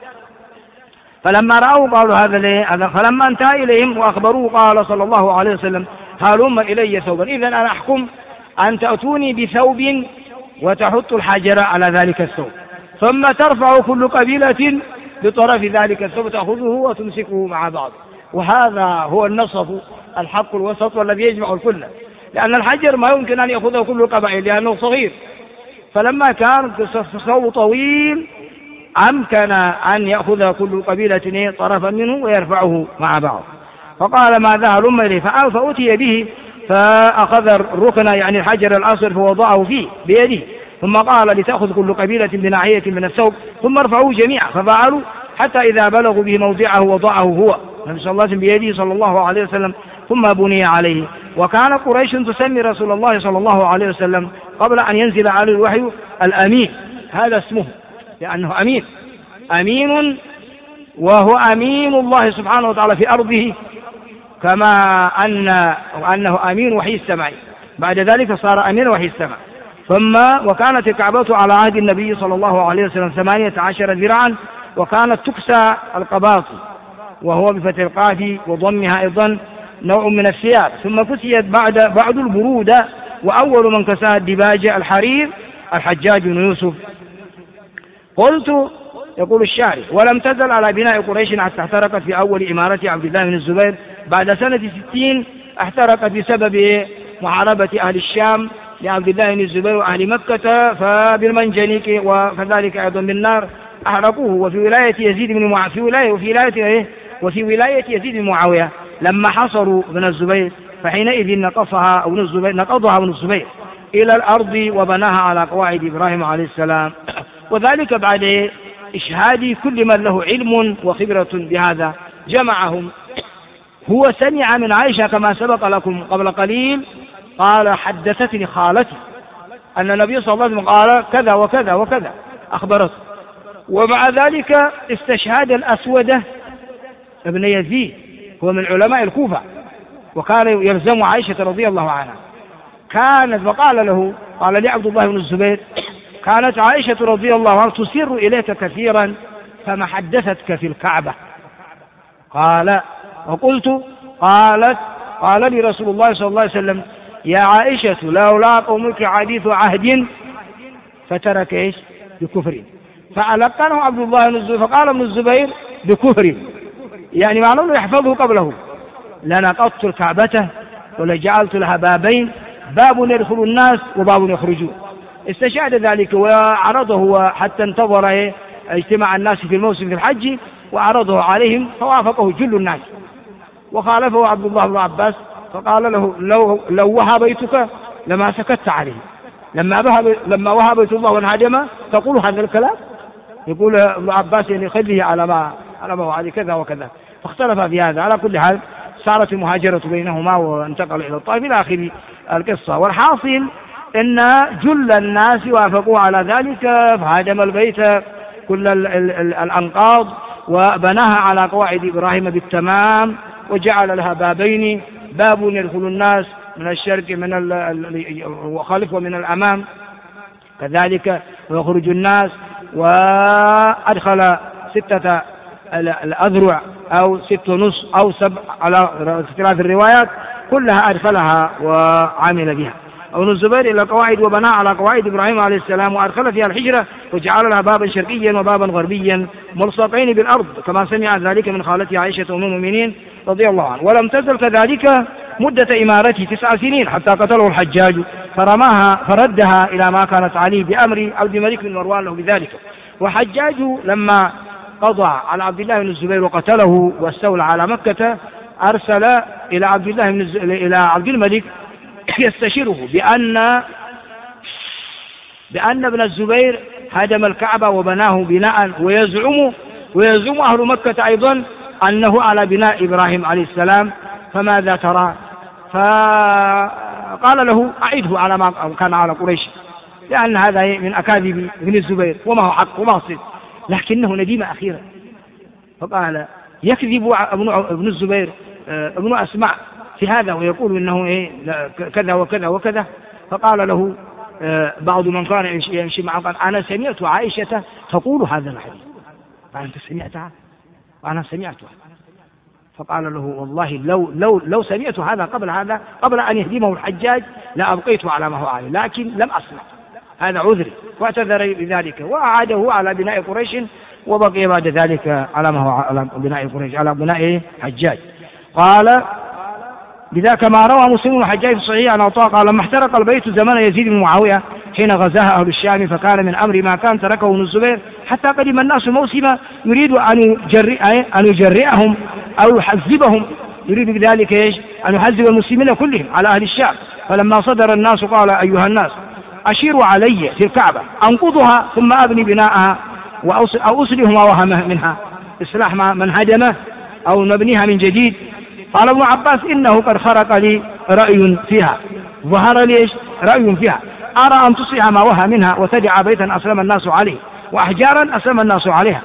فلما رأوا قالوا هذا فلما انتهى إليهم وأخبروه قال صلى الله عليه وسلم هلم إلي ثوبا، إذن أنا أحكم أن تأتوني بثوب وتحط الحجر على ذلك الثوب، ثم ترفع كل قبيلة بطرف ذلك الثوب تأخذه وتمسكه مع بعض. وهذا هو النصف الحق الوسط والذي يجمع الكل، لأن الحجر ما يمكن أن يأخذه كل القبائل لأنه صغير، فلما كان ثوب طويل أمكن أن يأخذ كل قبيلة طرفا منه ويرفعه مع بعض. فقال ماذا هلم إليه، فأتي به فأخذ الركن يعني الحجر الأصغر فوضعه فيه بيده، ثم قال لتأخذ كل قبيلة بناحية من الثوب ثم ارفعوه جميعا، ففعلوا حتى إذا بلغوا به موضعه وضعه هو النبي صلى الله عليه وسلم بيده صلى الله عليه وسلم، ثم بني عليه. وكان قريش تسمي رسول الله صلى الله عليه وسلم قبل أن ينزل عليه الوحي الأمين، هذا اسمه لأنه أمين وهو أمين الله سبحانه وتعالى في أرضه، كما أنه أمين وحي السماء، بعد ذلك صار أمين وحي السماء. ثم وكانت الكعبة على عهد النبي صلى الله عليه وسلم 18 ذراعا، وكانت تكسى القباط وهو بفتح القاف وضمها أيضا نوع من الثياب، ثم كسيت بعد البرودة، وأول من كساها الدباج الحرير الحجاج بن يوسف. قلت يقول الشاعر ولم تزل على بناء قريش حتى احترقت في أول إمارة عبد الله بن الزبير بعد سنة 60، احترقت بسبب محاربة أهل الشام لعبد الله بن الزبير وأهل مكة، فبالمنجنيق وكذلك أيضا بالنار أحرقوه. وفي ولاية يزيد بن وفي ولاية يزيد بن معاوية لما حصروا ابن الزبير، فحينئذ نقضها ابن الزبير إلى الأرض وبناها على قواعد إبراهيم عليه السلام، وذلك بعد إشهاد كل من له علم وخبرة بهذا جمعهم. هو سمع من عائشة كما سبق لكم قبل قليل قال حدثتني خالتي أن النبي صلى الله عليه وسلم قال كذا وكذا وكذا أخبرته. ومع ذلك استشهاد الأسودة ابن يزيد هو من علماء الكوفة وكان يلزم عائشة رضي الله عنها، قال لي عبد الله بن الزبير كانت عائشة رضي الله عنها تسر إليك كثيرا فما حدثتك في الكعبة؟ قال وقلت قال لي رسول الله صلى الله عليه وسلم يا عائشة لولا قومك حديث عهد فترك ايش بكفر، فألقنه عبد الله بن الزبير فقال ابن الزبير بكفر، يعني معناه يحفظه قبله لنقضت الكعبة ولجعلت لها بابين، باب يدخل الناس وباب يخرجون. استشهد ذلك وعرضه حتى انتظر اجتماع الناس في الموسم في الحج وعرضه عليهم فوافقه جل الناس، وخالفه عبد الله بن عباس فقال له لو وهب بيتك لما سكت عليه، لما وهب بيت الله وانهدم تقول هذا الكلام؟ يقول ابن عباس يعني خليه على ما هو عليه كذا وكذا، فاختلف في هذا. على كل حال صارت المهاجرة بينهما وانتقل إلى الطائف إلى آخر القصة. والحاصل إن جل الناس وافقوا على ذلك، فهدم البيت كل الأنقاض وبناها على قواعد إبراهيم بالتمام، وجعل لها بابين، باب يدخل الناس من الشرق وخلف ومن الأمام كذلك ويخرج الناس، وأدخل 6 الأذرع أو 6 ونص أو 7 على اختلاف الروايات، كلها أدخلها وعمل بها ابن الزبير إلى قواعد وبناء على قواعد إبراهيم عليه السلام، وأدخل فيها الحجرة وجعل لها بابا شرقيا وبابا غربيا ملصقين بالأرض كما سمع ذلك من خالته عائشة أم المؤمنين رضي الله عنها. ولم تزل كذلك مدة إمارته 9 سنين حتى قتله الحجاج فردها إلى ما كانت عليه بأمر عبد الملك بن مروان له بذلك. وحجاج لما قضى على عبد الله بن الزبير وقتله واستولى على مكة، أرسل إلى إلى عبد الملك يستشيره بأن ابن الزبير هدم الكعبة وبناه بناء، ويزعم أهل مكة أيضا أنه على بناء إبراهيم عليه السلام، فماذا ترى؟ فقال له أعيده على ما كان على قريش، لأن هذا من أكاذيب ابن الزبير وما هو حق وما هو صدق، لكنه ندم أخيرا. فقال يكذب ابن الزبير ابن أسماء في هذا ويقول إنه كذا وكذا وكذا. فقال له بعض من كان يمشي معه قال أنا سمعت عائشة تقول هذا الحديث. قال أنت سمعتها؟ وأنا سمعتها. فقال له والله لو سمعت هذا قبل أن يهدمه الحجاج لأبقيته على ما هو عليه، لكن لم أسمع، هذا عذري. واعتذر بذلك وأعاده على بناء قريش، وبقي بعد ذلك على ما هو على بناء قريش، على بناء حجاج. قال بذاك ما روى مسلم الحجاج في الصحيح عن عطاء قال لما احترق البيت زمن يزيد بن معاوية حين غزاها أهل الشام، فكان من أمر ما كان تركه ابن الزبير حتى قدم الناس موسما يريد أن يجرئهم أو يحذبهم، يريد بذلك أن يحذب المسلمين كلهم على أهل الشام. فلما صدر الناس قال أيها الناس أشيروا علي في الكعبة أنقضها ثم أبني بناءها أو أصلح ما وهم منها، إصلاح من هدمه أو نبنيها من جديد. قال ابن عباس إنه قد خرق لي رأي فيها، ظهر لي رأي فيها، أرى أن تصلح ما وهم منها وتدع بيتا أسلم الناس عليه وأحجارا أسلم الناس عليها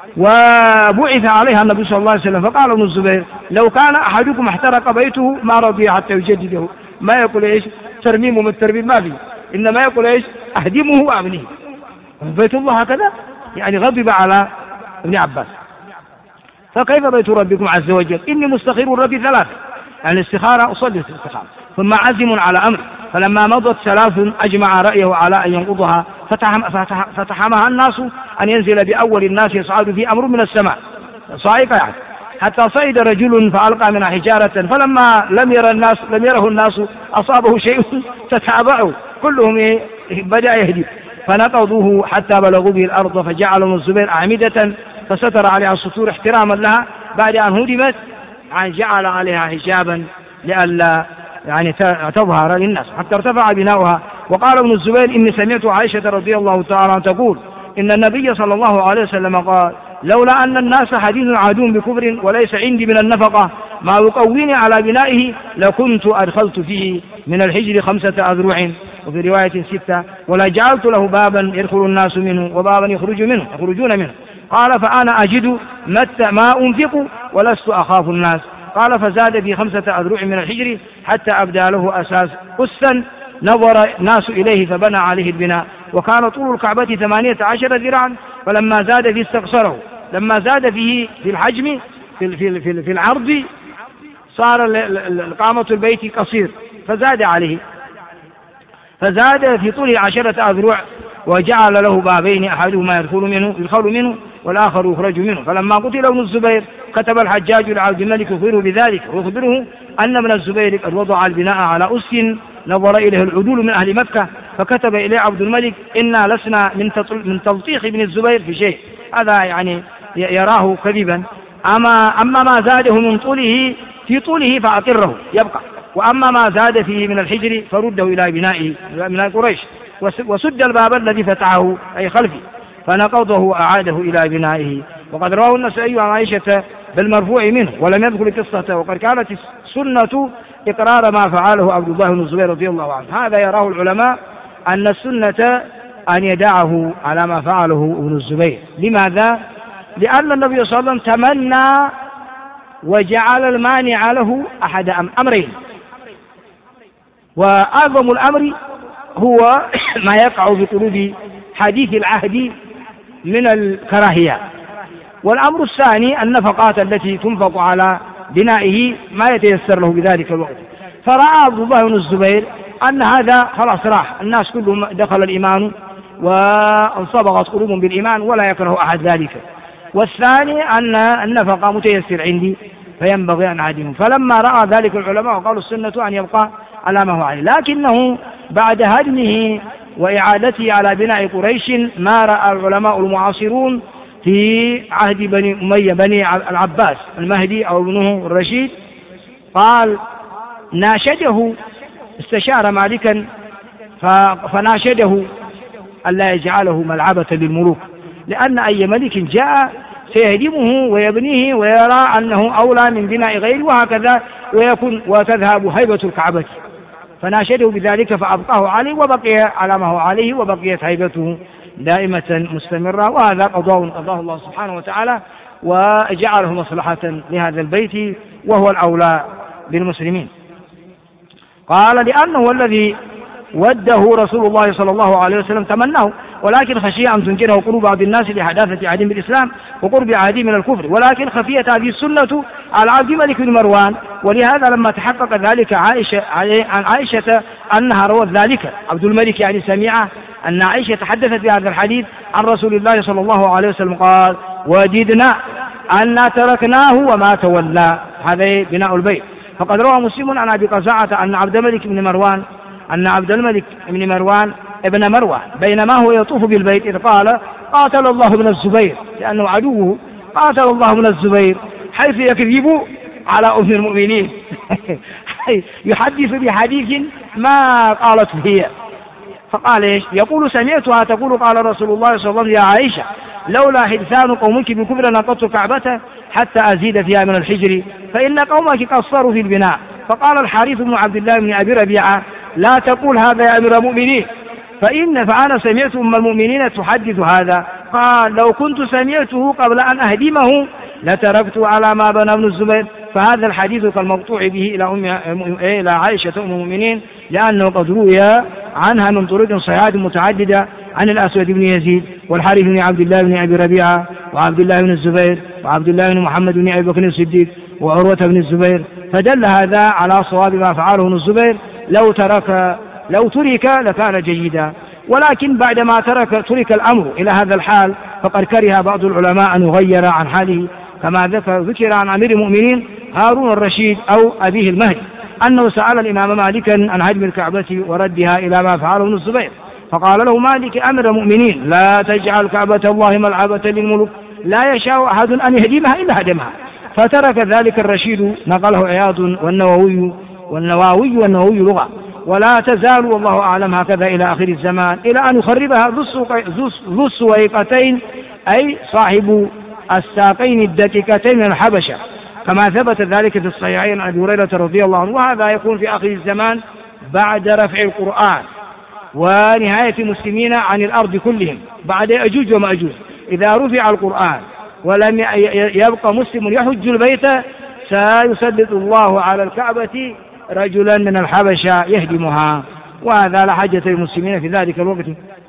وبعث عليها النبي صلى الله عليه وسلم. فقال ابن الزبير لو كان أحدكم احترق بيته ما رضي حتى يجدده، ما يقول ترميم ومن الترميم ما فيه، إنما يقول أهدمه وأبنيه. بيت الله هكذا يعني غضب على ابن عباس. فكيف بيت ربكم عز وجل؟ إني مستخير ربي ثلاثة، يعني الاستخارة أصلي في الاستخارة، ثم عزم على أمر، فلما مضت 3 أجمع رأيه على أن ينقضها، فتحمها الناس أن ينزل بأول الناس يصعد في أمر من السماء صاعقة يعني، حتى صعد رجل فألقى منها حجارة، فلما لم يره الناس أصابه شيء تتابعوا كلهم بدأ يهدي، فنقضوه حتى بلغوا به الأرض، فجعل ابن الزبير أعمدة فستر عليها السطور احتراما لها بعد أن هدمت، جعل عليها حجابا لئلا يعني تظهر للناس حتى ارتفع بناؤها. وقال ابن الزبير إني سمعت عائشة رضي الله تعالى عنها تقول إن النبي صلى الله عليه وسلم قال لولا أن الناس حديث عادون بكفر وليس عندي من النفقة ما يقويني على بنائه لكنت أدخلت فيه من الحجر 5 أذرع، وفي رواية 6، ولا جعلت له بابا يدخل الناس منه وبابا يخرجون منه. قال فأنا أجد ما أنفق ولست أخاف الناس. قال فزاد في 5 أذرع من الحجر حتى أبدى له أساس أسا نظر الناس إليه فبنى عليه البناء، وكان طول الكعبة 18 ذراعا، فلما زاد فيه استقصره، لما زاد فيه في الحجم في العرض صار قامة البيت قصير فزاد عليه، فزاد في طوله 10 أذرع، وجعل له بابين أحدهما يدخل منه والآخر يخرج منه. فلما قتل ابن الزبير كتب الحجاج لعبد الملك يخبره بذلك ويخبره أن ابن الزبير قد وضع البناء على أس نظر إليه العدول من أهل مكة، فكتب إليه عبد الملك إنا لسنا من تلطيخ ابن الزبير في شيء، هذا يعني يراه كذبا، أما ما زاده من طوله في طوله فأقره يبقى، وأما ما زاد فيه من الحجر فرده إلى بناء قريش، وسد الباب الذي فتحه أي خلفي، فنقضه وأعاده إلى بنائه. وقد رواه النسائي عن عائشة بالمرفوع منه ولم يذكر قصته، وقد كانت السنة إقرار ما فعله عبد الله بن الزبير رضي الله عنه. هذا يراه العلماء أن السنة أن يدعه على ما فعله ابن الزبير. لماذا؟ لأن النبي صلى الله عليه وسلم تمنى وجعل المانع له أحد أمرين، وأعظم الأمر هو ما يقع في قلوب حديث العهد من الكراهية، والأمر الثاني النفقات التي تنفق على بنائه ما يتيسر له بذلك الوقت. فرأى عبد الله بن الزبير أن هذا خلاص راح، الناس كلهم دخل الإيمان وانصبغت قلوبهم بالإيمان ولا يكره أحد ذلك، والثاني أن النفقة متيسر عندي فينبغي أن أعدمه. فلما رأى ذلك العلماء قالوا السنة أن يبقى على ما هو عليه، لكنه بعد هدمه وإعادته على بناء قريش ما رأى العلماء المعاصرون في عهد بني أمية بني العباس المهدي أو ابنه الرشيد، قال ناشده، استشار مالكا فناشده ألا يجعله ملعبة للملوك، لأن أي ملك جاء سيهدمه ويبنيه ويرى أنه أولى من بناء غيره، وهكذا وتذهب هيبة الكعبة. فناشده بذلك فأبقاه عليه وبقي على ما هو عليه، وبقيت هيبته دائمة مستمرة. وهذا قضاء قضاه الله سبحانه وتعالى وجعله مصلحة لهذا البيت وهو الأولى بالمسلمين. قال لأنه الذي وده رسول الله صلى الله عليه وسلم تمناه، ولكن خشي أن تنكره قلوب بعض الناس لحداثة عهدهم بالإسلام وقرب عهدهم من الكفر، ولكن خفيت هذه السنة على عبد الملك بن مروان. ولهذا لما تحقق ذلك عن عائشة أنها روت ذلك، عبد الملك يعني سمع أن عائشة تحدثت بهذا الحديث عن رسول الله صلى الله عليه وسلم، قال وددنا أن تركناه وما تولى. هذا بناء البيت. فقد روى مسلم عن أبي قزعة أن عبد الملك بن مروان ابن مروة بينما هو يطوف بالبيت إذ قال قاتل الله ابن الزبير، لأنه عدوه، قاتل الله ابن الزبير حيث يكذب على أم المؤمنين يحدث بحديث ما قالته هي. فقال ايش؟ يقول سمعتها تقول قال رسول الله صلى الله عليه وسلم يا عائشة لولا حدثان قومك بكبر نقضت كعبة حتى أزيد فيها من الحجر فإن قومك قصروا في البناء. فقال الحارث بن عبد الله بن أبي ربيعة لا تقول هذا يا أمير المؤمنين فأنا سمعت أم المؤمنين تحدث هذا. قال لو كنت سمعته قبل أن أهدمه لتركت على ما بنى ابن الزبير. فهذا الحديث كالمقطوع به إلى عائشة أم المؤمنين، لأنه قد روي عنها من طرق صحيحات متعددة عن الأسود بن يزيد والحارث بن عبد الله بن أبي ربيعة وعبد الله بن الزبير وعبد الله بن محمد بن أبي بكر الصديق وعروة بن الزبير. فدل هذا على صواب ما فعله ابن الزبير، لو ترك لكان جيدا، ولكن بعدما ترك الأمر إلى هذا الحال فقد كره بعض العلماء أن يغير عن حاله، كما ذكر عن أمير المؤمنين هارون الرشيد أو أبيه المهدي أنه سأل الإمام مالكا عن هدم الكعبة وردها إلى ما فعله ابن الزبير، فقال له مالك أمر المؤمنين لا تجعل كعبة الله ملعبة للملوك لا يشاء أحد أن يهدمها إلا هدمها. فترك ذلك الرشيد، نقله عياض والنووي لغة. ولا تزال والله أعلم هكذا إلى آخر الزمان، إلى أن يخربها ذو السويقتين أي صاحب الساقين الدقيقتين من الحبشة، كما ثبت ذلك في الصحيحين عن أبي هريرة رضي الله عنه. وهذا يكون في آخر الزمان بعد رفع القرآن ونهاية المسلمين عن الأرض كلهم، بعد يأجوج ومأجوج. إذا رفع القرآن ولم يبقى مسلم يحج البيت سيسلط الله على الكعبة رجلا من الحبشة يهدمها، وهذا لا حاجة للمسلمين في ذلك الوقت.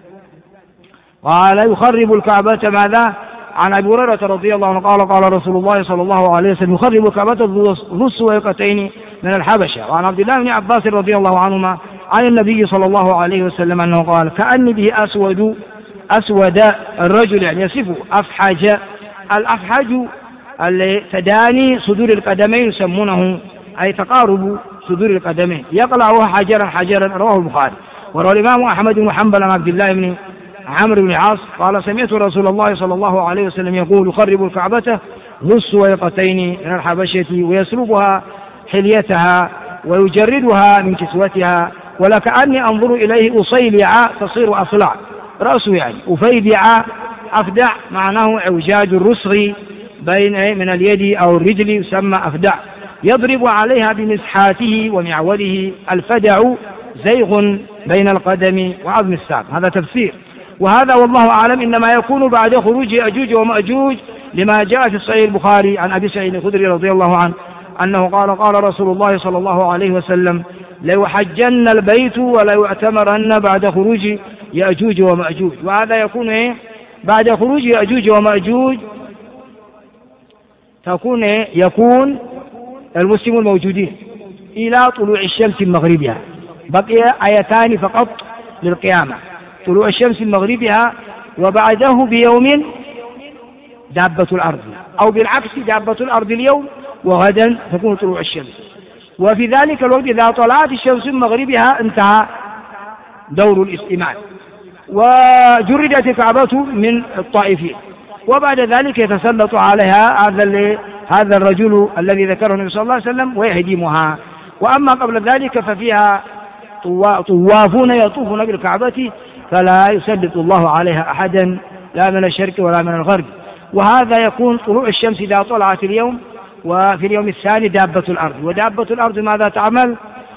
قال يخرب الكعبة ماذا؟ عن أبي هريرة رضي الله عنه قال رسول الله صلى الله عليه وسلم يخرب الكعبة ذو السويقتين من الحبشة. وعن عبد الله بن عباس رضي الله عنهما عن النبي صلى الله عليه وسلم أنه قال كأني به أسود الرجل، يعني يصفه أفحج. الأفحج تداني صدور القدمين يسمونه، أي تقارب صدور القدمين، يقلعها حجرا رواه البخاري. وروى الإمام أحمد بن حنبل عن عبد الله بن عمرو بن العاص قال سمعت رسول الله صلى الله عليه وسلم يقول يخرب الكعبة ذو السويقتين من الحبشة ويسلبها حليتها ويجردها من كسوتها، ولكأني أنظر إليه أصيلع تصير أصلع رأسه، يعني أفيدع أفدع معناه إعوجاج الرسغ بين من اليد أو الرجل يسمى أفدع، يضرب عليها بمسحاته ومعوله. الفدع زيغ بين القدم وعظم الساق، هذا تفسير. وهذا والله أعلم إنما يكون بعد خروج يأجوج ومأجوج، لما جاء في صحيح البخاري عن أبي سعيد الخدري رضي الله عنه أنه قال رسول الله صلى الله عليه وسلم ليحجن البيت ولا يعتمرن بعد خروج يأجوج ومأجوج. وهذا يكون بعد خروج يأجوج ومأجوج يكون المسلمون موجودين إلى طلوع الشمس من مغربها، بقي آيتان فقط للقيامة، طلوع الشمس من مغربها وبعده بيوم دابة الأرض، أو بالعكس دابة الأرض اليوم وغدا تكون طلوع الشمس. وفي ذلك الوقت إذا طلعت الشمس من مغربها انتهى دور الاستئمان، وجردت الكعبة من الطائفين، وبعد ذلك يتسلط عليها هذا الرجل الذي ذكره النبي صلى الله عليه وسلم ويهدمها. وأما قبل ذلك ففيها طوافون يطوفون بالكعبة فلا يسلط الله عليها أحدا لا من الشرق ولا من الغرب. وهذا يكون طلوع الشمس إذا طلعت اليوم، وفي اليوم الثاني دابة الأرض. ودابة الأرض ماذا تعمل؟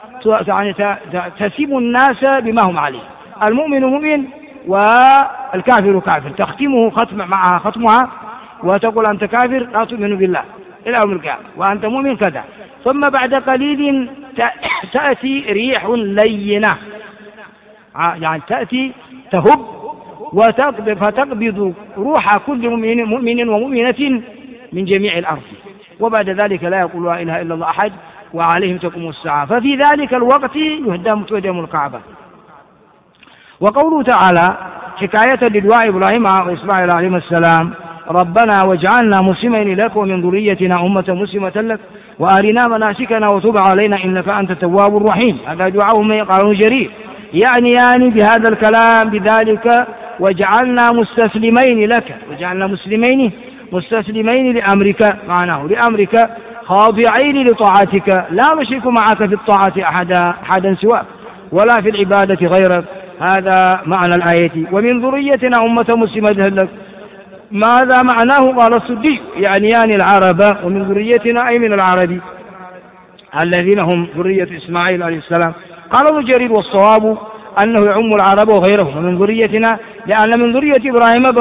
تسيب الناس بما هم عليه، المؤمن مؤمن والكافر كافر، تختمه معها ختمها وتقول أنت كافر لا تؤمن بالله إلى يوم القيامة وأنت مؤمن كذا. ثم بعد قليل تأتي ريح لينة، يعني تأتي تهب فتقبض روح كل مؤمن ومؤمنة من جميع الأرض، وبعد ذلك لا يقول لا إله إلا الله أحد وعليهم تقوم الساعة. ففي ذلك الوقت تهدم الكعبة. وقوله تعالى حكاية لدعاء إبراهيم وإسماعيل عليهما السلام: ربنا واجعلنا مسلمين لك ومن ذريتنا أمة مسلمة لك وأرنا مناسكنا وتب علينا إنك أنت التواب الرحيم. هذا دعاء قالوا جرير، يعني بهذا الكلام بذلك وجعلنا مستسلمين لك، وجعلنا مستسلمين لأمرك، معناه لأمرك خاضعين لطاعتك لا نشرك معك في الطاعة أحدا سواك ولا في العبادة غيرك. هذا معنى الآية. ومن ذريتنا أمة مسلمة لك، ماذا معناه؟ قال السدي يعني العرب، ومن ذريتنا أي من العرب الذين هم ذرية إسماعيل عليه السلام. قال ابن جرير والصواب أنه يعم العرب وغيرهم، ومن ذريتنا لأن من ذرية إبراهيم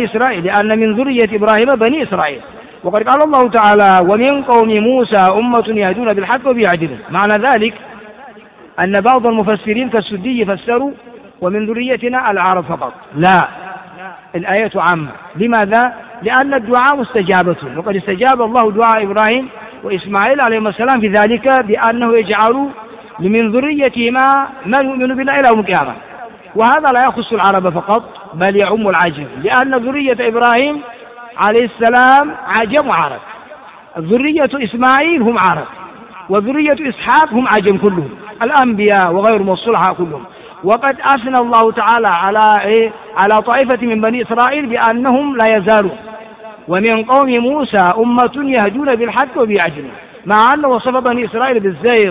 بني إسرائيل، وقد قال الله تعالى: ومن قوم موسى أمة يهدون بالحق وبيعدلون. معنى ذلك أن بعض المفسرين كالسدي فسروا ومن ذريتنا العرب فقط، لا، الآية عامة. لماذا؟ لأن الدعاء مستجابة، وقد استجاب الله دعاء إبراهيم وإسماعيل عليهما السلام في ذلك بأنه يجعل من ذريتهما من يؤمن بالله إلى يوم القيامة. وهذا لا يخص العرب فقط بل يعم العجم، لأن ذرية إبراهيم عليه السلام عجم وعرب، ذرية إسماعيل هم عرب، وذرية إسحاق هم عجم كلهم، الأنبياء وغيرهم والصلحاء كلهم. وقد أثنى الله تعالى على طائفة من بني إسرائيل بأنهم لا يزالون. ومن قوم موسى أمة يهدون بالحق وبيعدلون، مع أنه وصف بني إسرائيل بالزيغ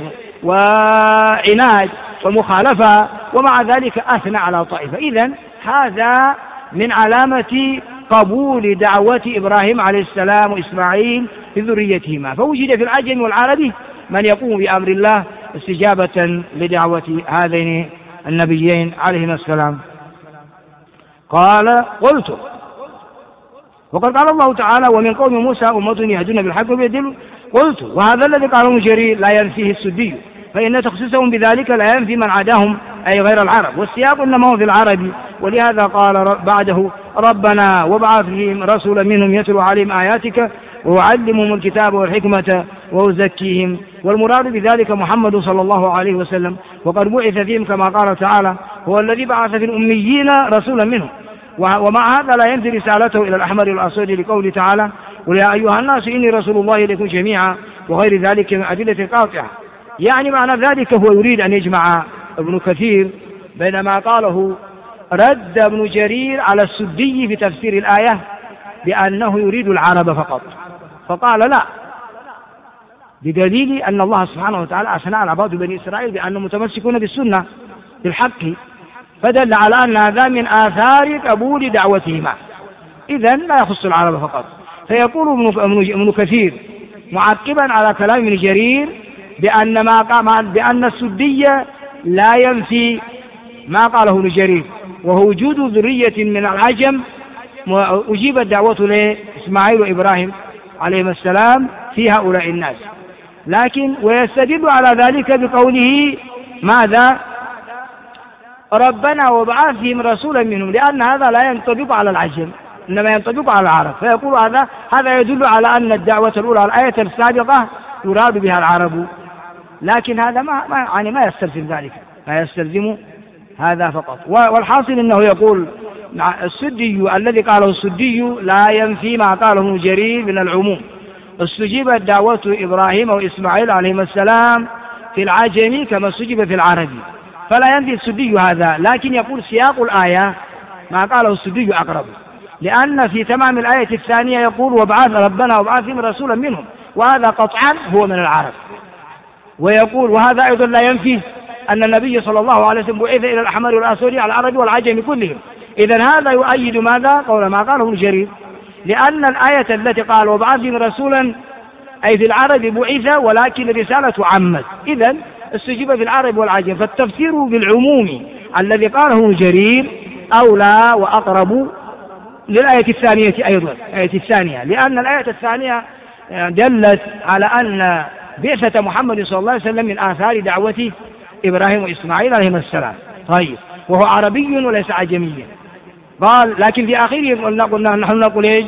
وعناد ومخالفة، ومع ذلك أثنى على طائفة. إذن هذا من علامة قبول دعوة إبراهيم عليه السلام وإسماعيل في ذريتهما. فوجد في العجم والعرب من يقوم بأمر الله استجابة لدعوة هذين النبيين عليهما السلام. قال: قلت. وقد قال الله تعالى: ومن قوم موسى أمة يهدون بالحق وبيعدلون. قلت: وهذا الذي قاله جرير لا ينفيه السدي، فإن تخصيصهم بذلك لا ينفي من عداهم أي غير العرب، والسياق إنما هو في العرب. ولهذا قال بعده: ربنا وابعث فيهم رسولا منهم يتلو عليهم آياتك ويعلمهم الكتاب والحكمة ويزكيهم. والمراد بذلك محمد صلى الله عليه وسلم، وقد بعث فيهم كما قال تعالى: هو الذي بعث في الأميين رسولا منهم. ومع هذا لا ينفي رسالته إلى الأحمر والأسود لقوله تعالى: قل يا أيها الناس إني رسول الله إليكم جميعا، وغير ذلك من أدلة قاطعة. يعني معنى ذلك هو يريد أن يجمع ابن كثير بينما قاله رد ابن جرير على السدي في تفسير الآية بأنه يريد العرب فقط، فقال لا، بدليل أن الله سبحانه وتعالى أثنى على بعض بني إسرائيل بأنهم متمسكون بالسنة بالحق، فدل على أن هذا من آثار قبول دعوتهما. إذن لا يخص العرب فقط. فيقول ابن كثير معقبا على كلام ابن جرير بأن السدي لا ينفي ما قاله ابن جرير، وهو وجود ذرية من العجم أجيبت دعوة لإسماعيل وإبراهيم عليهما السلام في هؤلاء الناس. لكن ويستدل على ذلك بقوله ماذا؟ ربنا وابعث فيهم رسولا منهم، لأن هذا لا ينطبق على العجم إنما ينطبق على العرب. فيقول هذا يدل على أن الدعوة الأولى الآية السابقة يراد بها العرب، لكن هذا ما يستلزم ذلك، لا يستلزم هذا فقط. والحاصل أنه يقول السدي الذي قاله السدي لا ينفي ما قاله ابن جرير من العموم. استجيبت دعوة إبراهيم وإسماعيل عليهما السلام في العجم كما استجيب في العرب، فلا ينفي السدي هذا، لكن يقول سياق الآية ما قاله السدي أقرب، لأن في تمام الآية الثانية يقول وابعث ربنا وابعث فيهم رسولا منهم، وهذا قطعا هو من العرب. ويقول وهذا أيضا لا ينفي أن النبي صلى الله عليه وسلم بعث إلى الأحمر والأسود على العرب والعجم كلهم. إذن هذا يؤيد ماذا؟ قول ما قاله ابن جرير، لأن الآية التي قال وابعث فيهم رسولا أي في العرب بعث، ولكن الرسالة عمت، إذن استجيب في العرب والعجم. فالتفسير بالعموم الذي قاله ابن جرير أولى وأقرب للآية الثانية أيضا، الآية الثانية، لأن الآية الثانية دلت على أن بعثة محمد صلى الله عليه وسلم من آثار دعوة إبراهيم وإسماعيل عليهما السلام. طيب، وهو عربي وليس عجميا. قال لكن في آخره قلنا نحن نقول إيش؟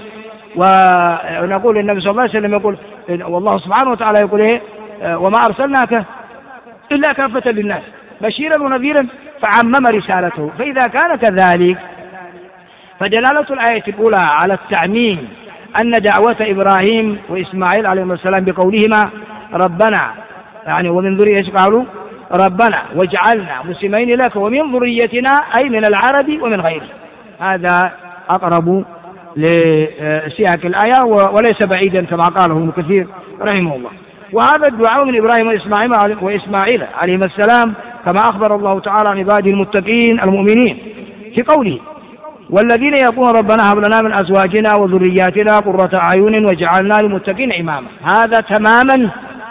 ونقول النبي صلى الله عليه وسلم يقول والله سبحانه وتعالى يقول إيه؟ وما أرسلناك إلا كافة للناس بشيرا ونذيرا، فعمم رسالته. فإذا كان كذلك فدلالة الآية الأولى على التعميم أن دعوة إبراهيم وإسماعيل عليهما السلام بقولهما ربنا يعني ومن ذريتنا قالوا ربنا واجعلنا مسلمين لك ومن ذريتنا أي من العرب ومن غيره، هذا أقرب لسياق الآية وليس بعيدا كما قاله ابن كثير رحمه الله. وهذا الدعاء من إبراهيم وإسماعيل عليهما السلام كما أخبر الله تعالى عن عباده المتقين المؤمنين في قوله والذين يقولون ربنا هب لنا من أزواجنا وذرياتنا قرة أعين واجعلنا للمتقين إماما. هذا تماما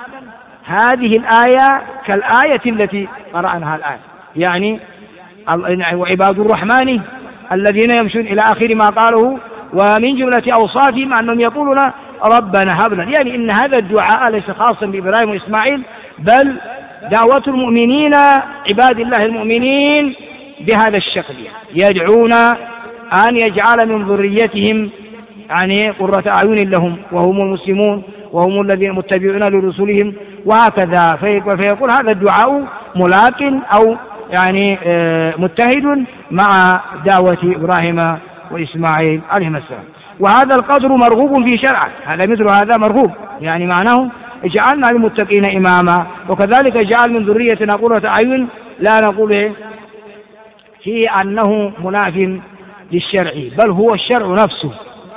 هذه الآية كالآية التي قرأناها الآن، يعني وعباد الرحمن الذين يمشون إلى آخر ما قاله، ومن جملة أوصافهم أنهم يقولون ربنا هب لنا، يعني إن هذا الدعاء ليس خاصا بإبراهيم وإسماعيل، بل دعوة المؤمنين عباد الله المؤمنين بهذا الشكل، يدعون أن يجعل من ذريتهم يعني قرة أعين لهم وهم المسلمون وهم الذين متبعون لرسلهم وهكذا. فيقول هذا الدعاء ملاق أو يعني متحد مع دعوة إبراهيم وإسماعيل عليهما السلام. وهذا القدر مرغوب في شرعه، هذا مثل هذا مرغوب، يعني معناه اجعلنا للمتقين إماما، وكذلك اجعل من ذريتنا قرة أعين، لا نقول فيه أنه مناف للشرع، بل هو الشرع نفسه.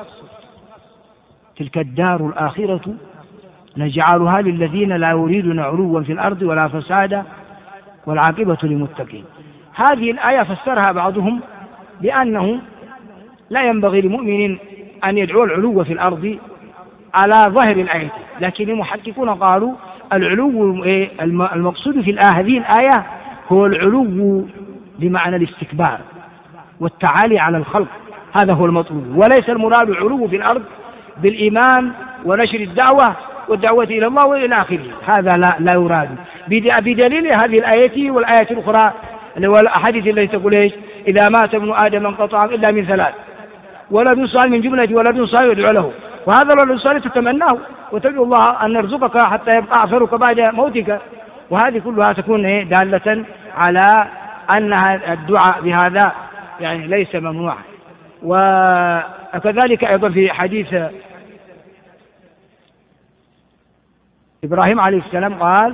تلك الدار الآخرة نجعلها للذين لا يريدون علوا في الأرض ولا فسادا والعاقبة للمتقين. هذه الآية فسرها بعضهم بأنه لا ينبغي لمؤمن أن يدعو العلو في الأرض على ظاهر الآية، لكن المحققون قالوا العلو المقصود في هذه الآية هو العلو بمعنى الاستكبار والتعالي على الخلق، هذا هو المطلوب، وليس المراد العلو في الأرض بالإيمان ونشر الدعوة والدعوة إلى الله وإلى آخره، هذا لا يراد. بدليل هذه الآية والآية الأخرى والأحاديث التي تقول إيش؟ إذا مات ابن آدم انقطع إلا من ثلاث، ولد صالح من جملة ولد صالح يدعو له، وهذا الولد الصالح تتمناه وتدعو الله أن يرزقك حتى يبقى أثرك بعد موتك، وهذه كلها تكون دالة على أن الدعاء بهذا يعني ليس ممنوعا. وكذلك أيضا في حديث إبراهيم عليه السلام قال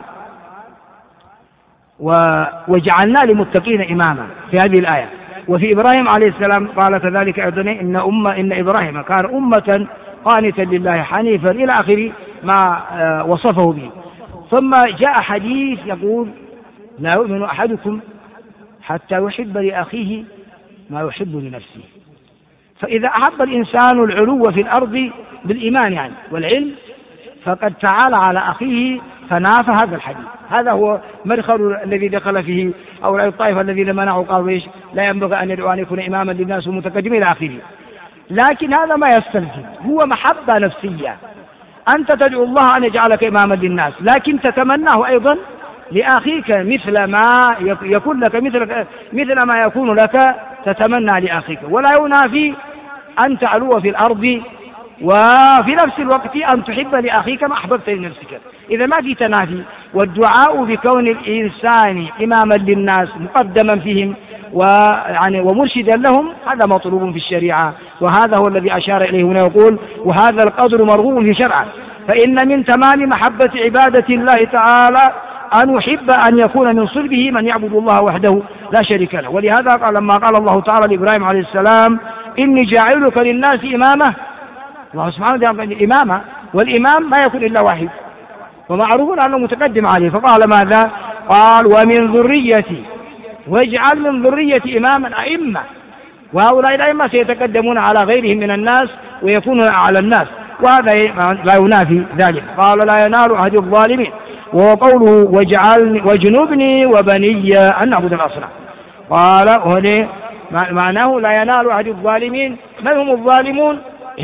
وجعلنا للمتقين إماما في هذه الآية. وفي إبراهيم عليه السلام قال كذلك أيضا إن إبراهيم كان أمة قانتا لله حنيفا إلى آخر ما وصفه به. ثم جاء حديث يقول لا يؤمن أحدكم حتى يحب لأخيه ما يحب لنفسه. فإذا أحب الإنسان العلو في الأرض بالإيمان يعني والعلم فقد تعالى على أخيه فناف هذا الحديث. هذا هو مدخل الذي دخل فيه أو الطائفة الذين منعوا قالوا إيش؟ لا ينبغي أن يدعو أن يكون إماما للناس ومتقدم إلى آخره. لكن هذا ما يستلزم، هو محبة نفسية، أنت تدعو الله أن يجعلك إماما للناس، لكن تتمناه أيضا لأخيك مثل ما يكون لك مثل ما يكون لك تتمنى لأخيك، ولا ينافي أن تعلو في الأرض وفي نفس الوقت أن تحب لأخيك ما أحببت لنفسك. إذا ما في تنافي. والدعاء بكون الإنسان إماما للناس مقدما فيهم ومرشدا لهم هذا مطلوب في الشريعة، وهذا هو الذي أشار إليه هنا يقول وهذا القدر مرغوب في شرعه. فإن من تمام محبة عبادة الله تعالى أن يحب أن يكون من صلبه من يعبد الله وحده لا شريك له. ولهذا قال لما قال الله تعالى لإبراهيم عليه السلام إني جاعلك للناس إمامة. الله سبحانه وتعالى إمامة، والإمام ما يكون إلا واحد، ومعروف أنه متقدم عليه. فقال ماذا؟ قال ومن ذريتي، واجعل من ذريتي إماما أئمة، وهؤلاء الأئمة سيتقدمون على غيرهم من الناس ويكونون أعلى الناس، وهذا لا ينافي ذلك. قال لا ينال عهد الظالمين. وقوله واجنبني وبني أن نعبد الأصنام، قال معناه لا ينال عهد الظالمين. من هم الظالمون؟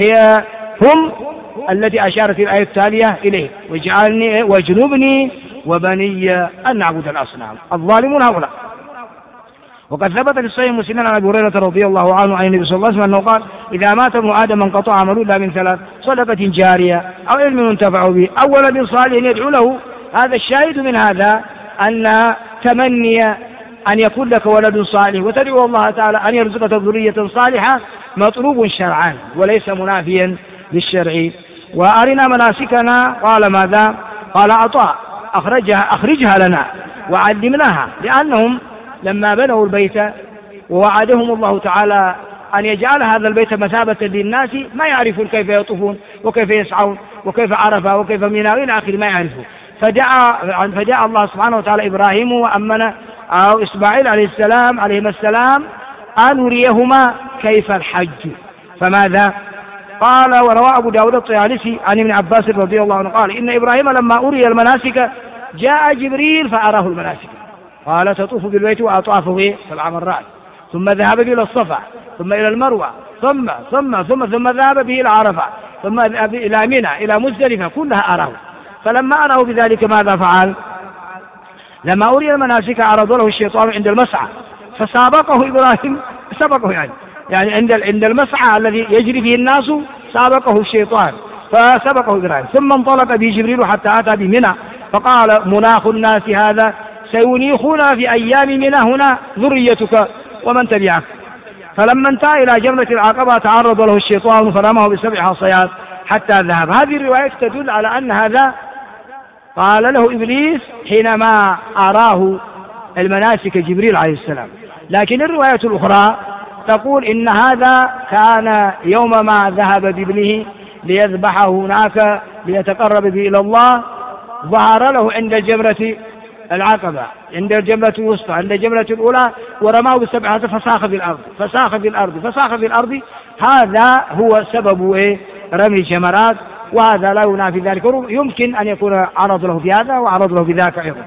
هم التي أشارت الآية التالية إليه، واجنبني وبني أن نعبد الأصنام. الظالمون هؤلاء. وقد ثبت في الصحيح مسلم عن أبي هريرة رضي الله عنه عن النبي صلى الله عليه وسلم أنه قال إذا مات ابن آدم انقطع عمله إلا من ثلاث: صدقة جارية أو علم ينتفع به أو ولد صالح يدعو له. هذا الشاهد من هذا أن تمني أن يكون لك ولد صالح وتدعو الله تعالى أن يرزقك ذرية صالحة مطلوب شرعا وليس منافيا للشرع. وأرنا مناسكنا. قال ماذا؟ قال عطاء أخرجها لنا وعلمناها، لأنهم لما بنوا البيت ووعدهم الله تعالى أن يجعل هذا البيت مثابة للناس ما يعرفون كيف يطوفون وكيف يسعون وكيف عرفة وكيف منى إلى آخره، ما يعرفون. فجاء الله سبحانه وتعالى إبراهيم وأمن أو إسماعيل عليهما السلام أن نريهما كيف الحج. فماذا قال؟ وروى أبو داود الطيالسي عن ابن عباس رضي الله عنه قال إن إبراهيم لما أري المناسك جاء جبريل فأراه المناسك، قال تطوف بالبيت وأطافه 7 مرات، ثم ذهب به إلى الصفا، ثم إلى المروة، ثم ذهب به إلى عرفة، ثم ذهب إلى منى إلى مزدلفة، كلها أراه. فلما أراه بذلك ماذا فعل؟ لما أري المناسك عرض له الشيطان عند المسعى فسابقه إبراهيم، يعني عند المسعى الذي يجري فيه الناس سابقه الشيطان فسبقه إبراهيم. ثم انطلق به جبريل حتى أتى بمنى فقال مناخ الناس هذا سينيخنا في أيام منى هنا ذريتك ومن تبعك. فلما انتهى إلى جمرة العقبة تعرض له الشيطان فرماه ب7 حصيات حتى ذهب. هذه الرواية تدل على أن هذا قال له إبليس حينما أراه المناسك جبريل عليه السلام. لكن الرواية الأخرى تقول إن هذا كان يوم ما ذهب بابنه ليذبحه هناك ليتقرب به إلى الله، ظهر له عند الجمرة العقبة، عند الجمرة الوسطى، عند الجمرة الأولى، ورماه ب7 فساخ في الأرض. هذا هو سبب رمي الجمرات، وهذا لا ينافي ذلك. يمكن أن يكون عرض له في هذا وعرض له في ذاك أيضا.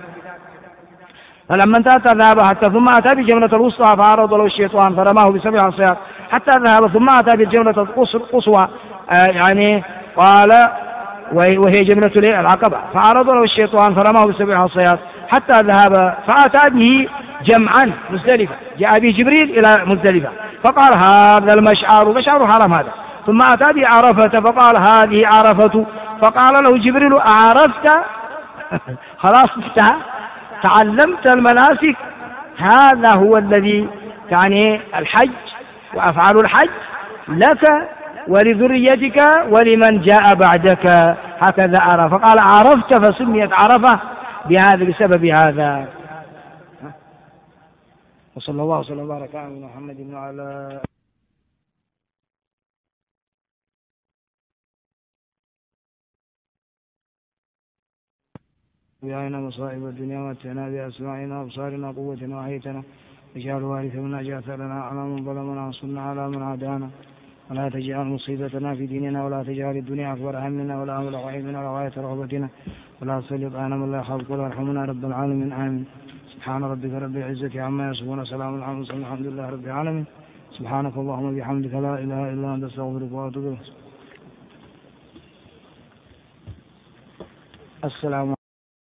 فلما انتهى ذهب حتى ثم أتى بجمرة الوسطى فعرض له الشيطان فرماه ب7 حصيات حتى ذهب، ثم أتى بالجمرة القصوى يعني قال وهي جمرة العقبة فعرض له الشيطان فرماه ب7 حصيات حتى ذهب، فأتى به جمعا مزدلفة، جاء به جبريل إلى مزدلفة فقال هذا مشعر حرام هذا. ثم أتى به عرفة فقال هذه عرفة، فقال له جبريل أعرفت؟ خلاص تعلمت المناسك، هذا هو الذي يعني الحج وأفعال الحج لك ولذريتك ولمن جاء بعدك، هكذا أرى. فقال عرفت فسميت عرفة بسبب هذا. وصلى الله وسلم وبارك على محمد وعلى بأعيننا مصائب الدنيا واتنا بأسماعنا وأبصارنا قوتنا وحيتنا واجعل وارث منا جاثرنا على من ظلمنا وانصرنا على من عادانا ولا تجعل مصيبتنا في ديننا ولا تجعل الدنيا أكبر همنا ولا مبلغ علمنا ولا غاية رغبتنا ولا تسلط علينا من لا يخافك ولا يرحمنا رب العالمين آمين. سبحان ربك رب العزة عما يصفون سلام على المرسلين الحمد لله رب العالمين. سبحانك اللهم وبحمدك لا إله إلا أنت أستغفرك وأتوب إليك. السلام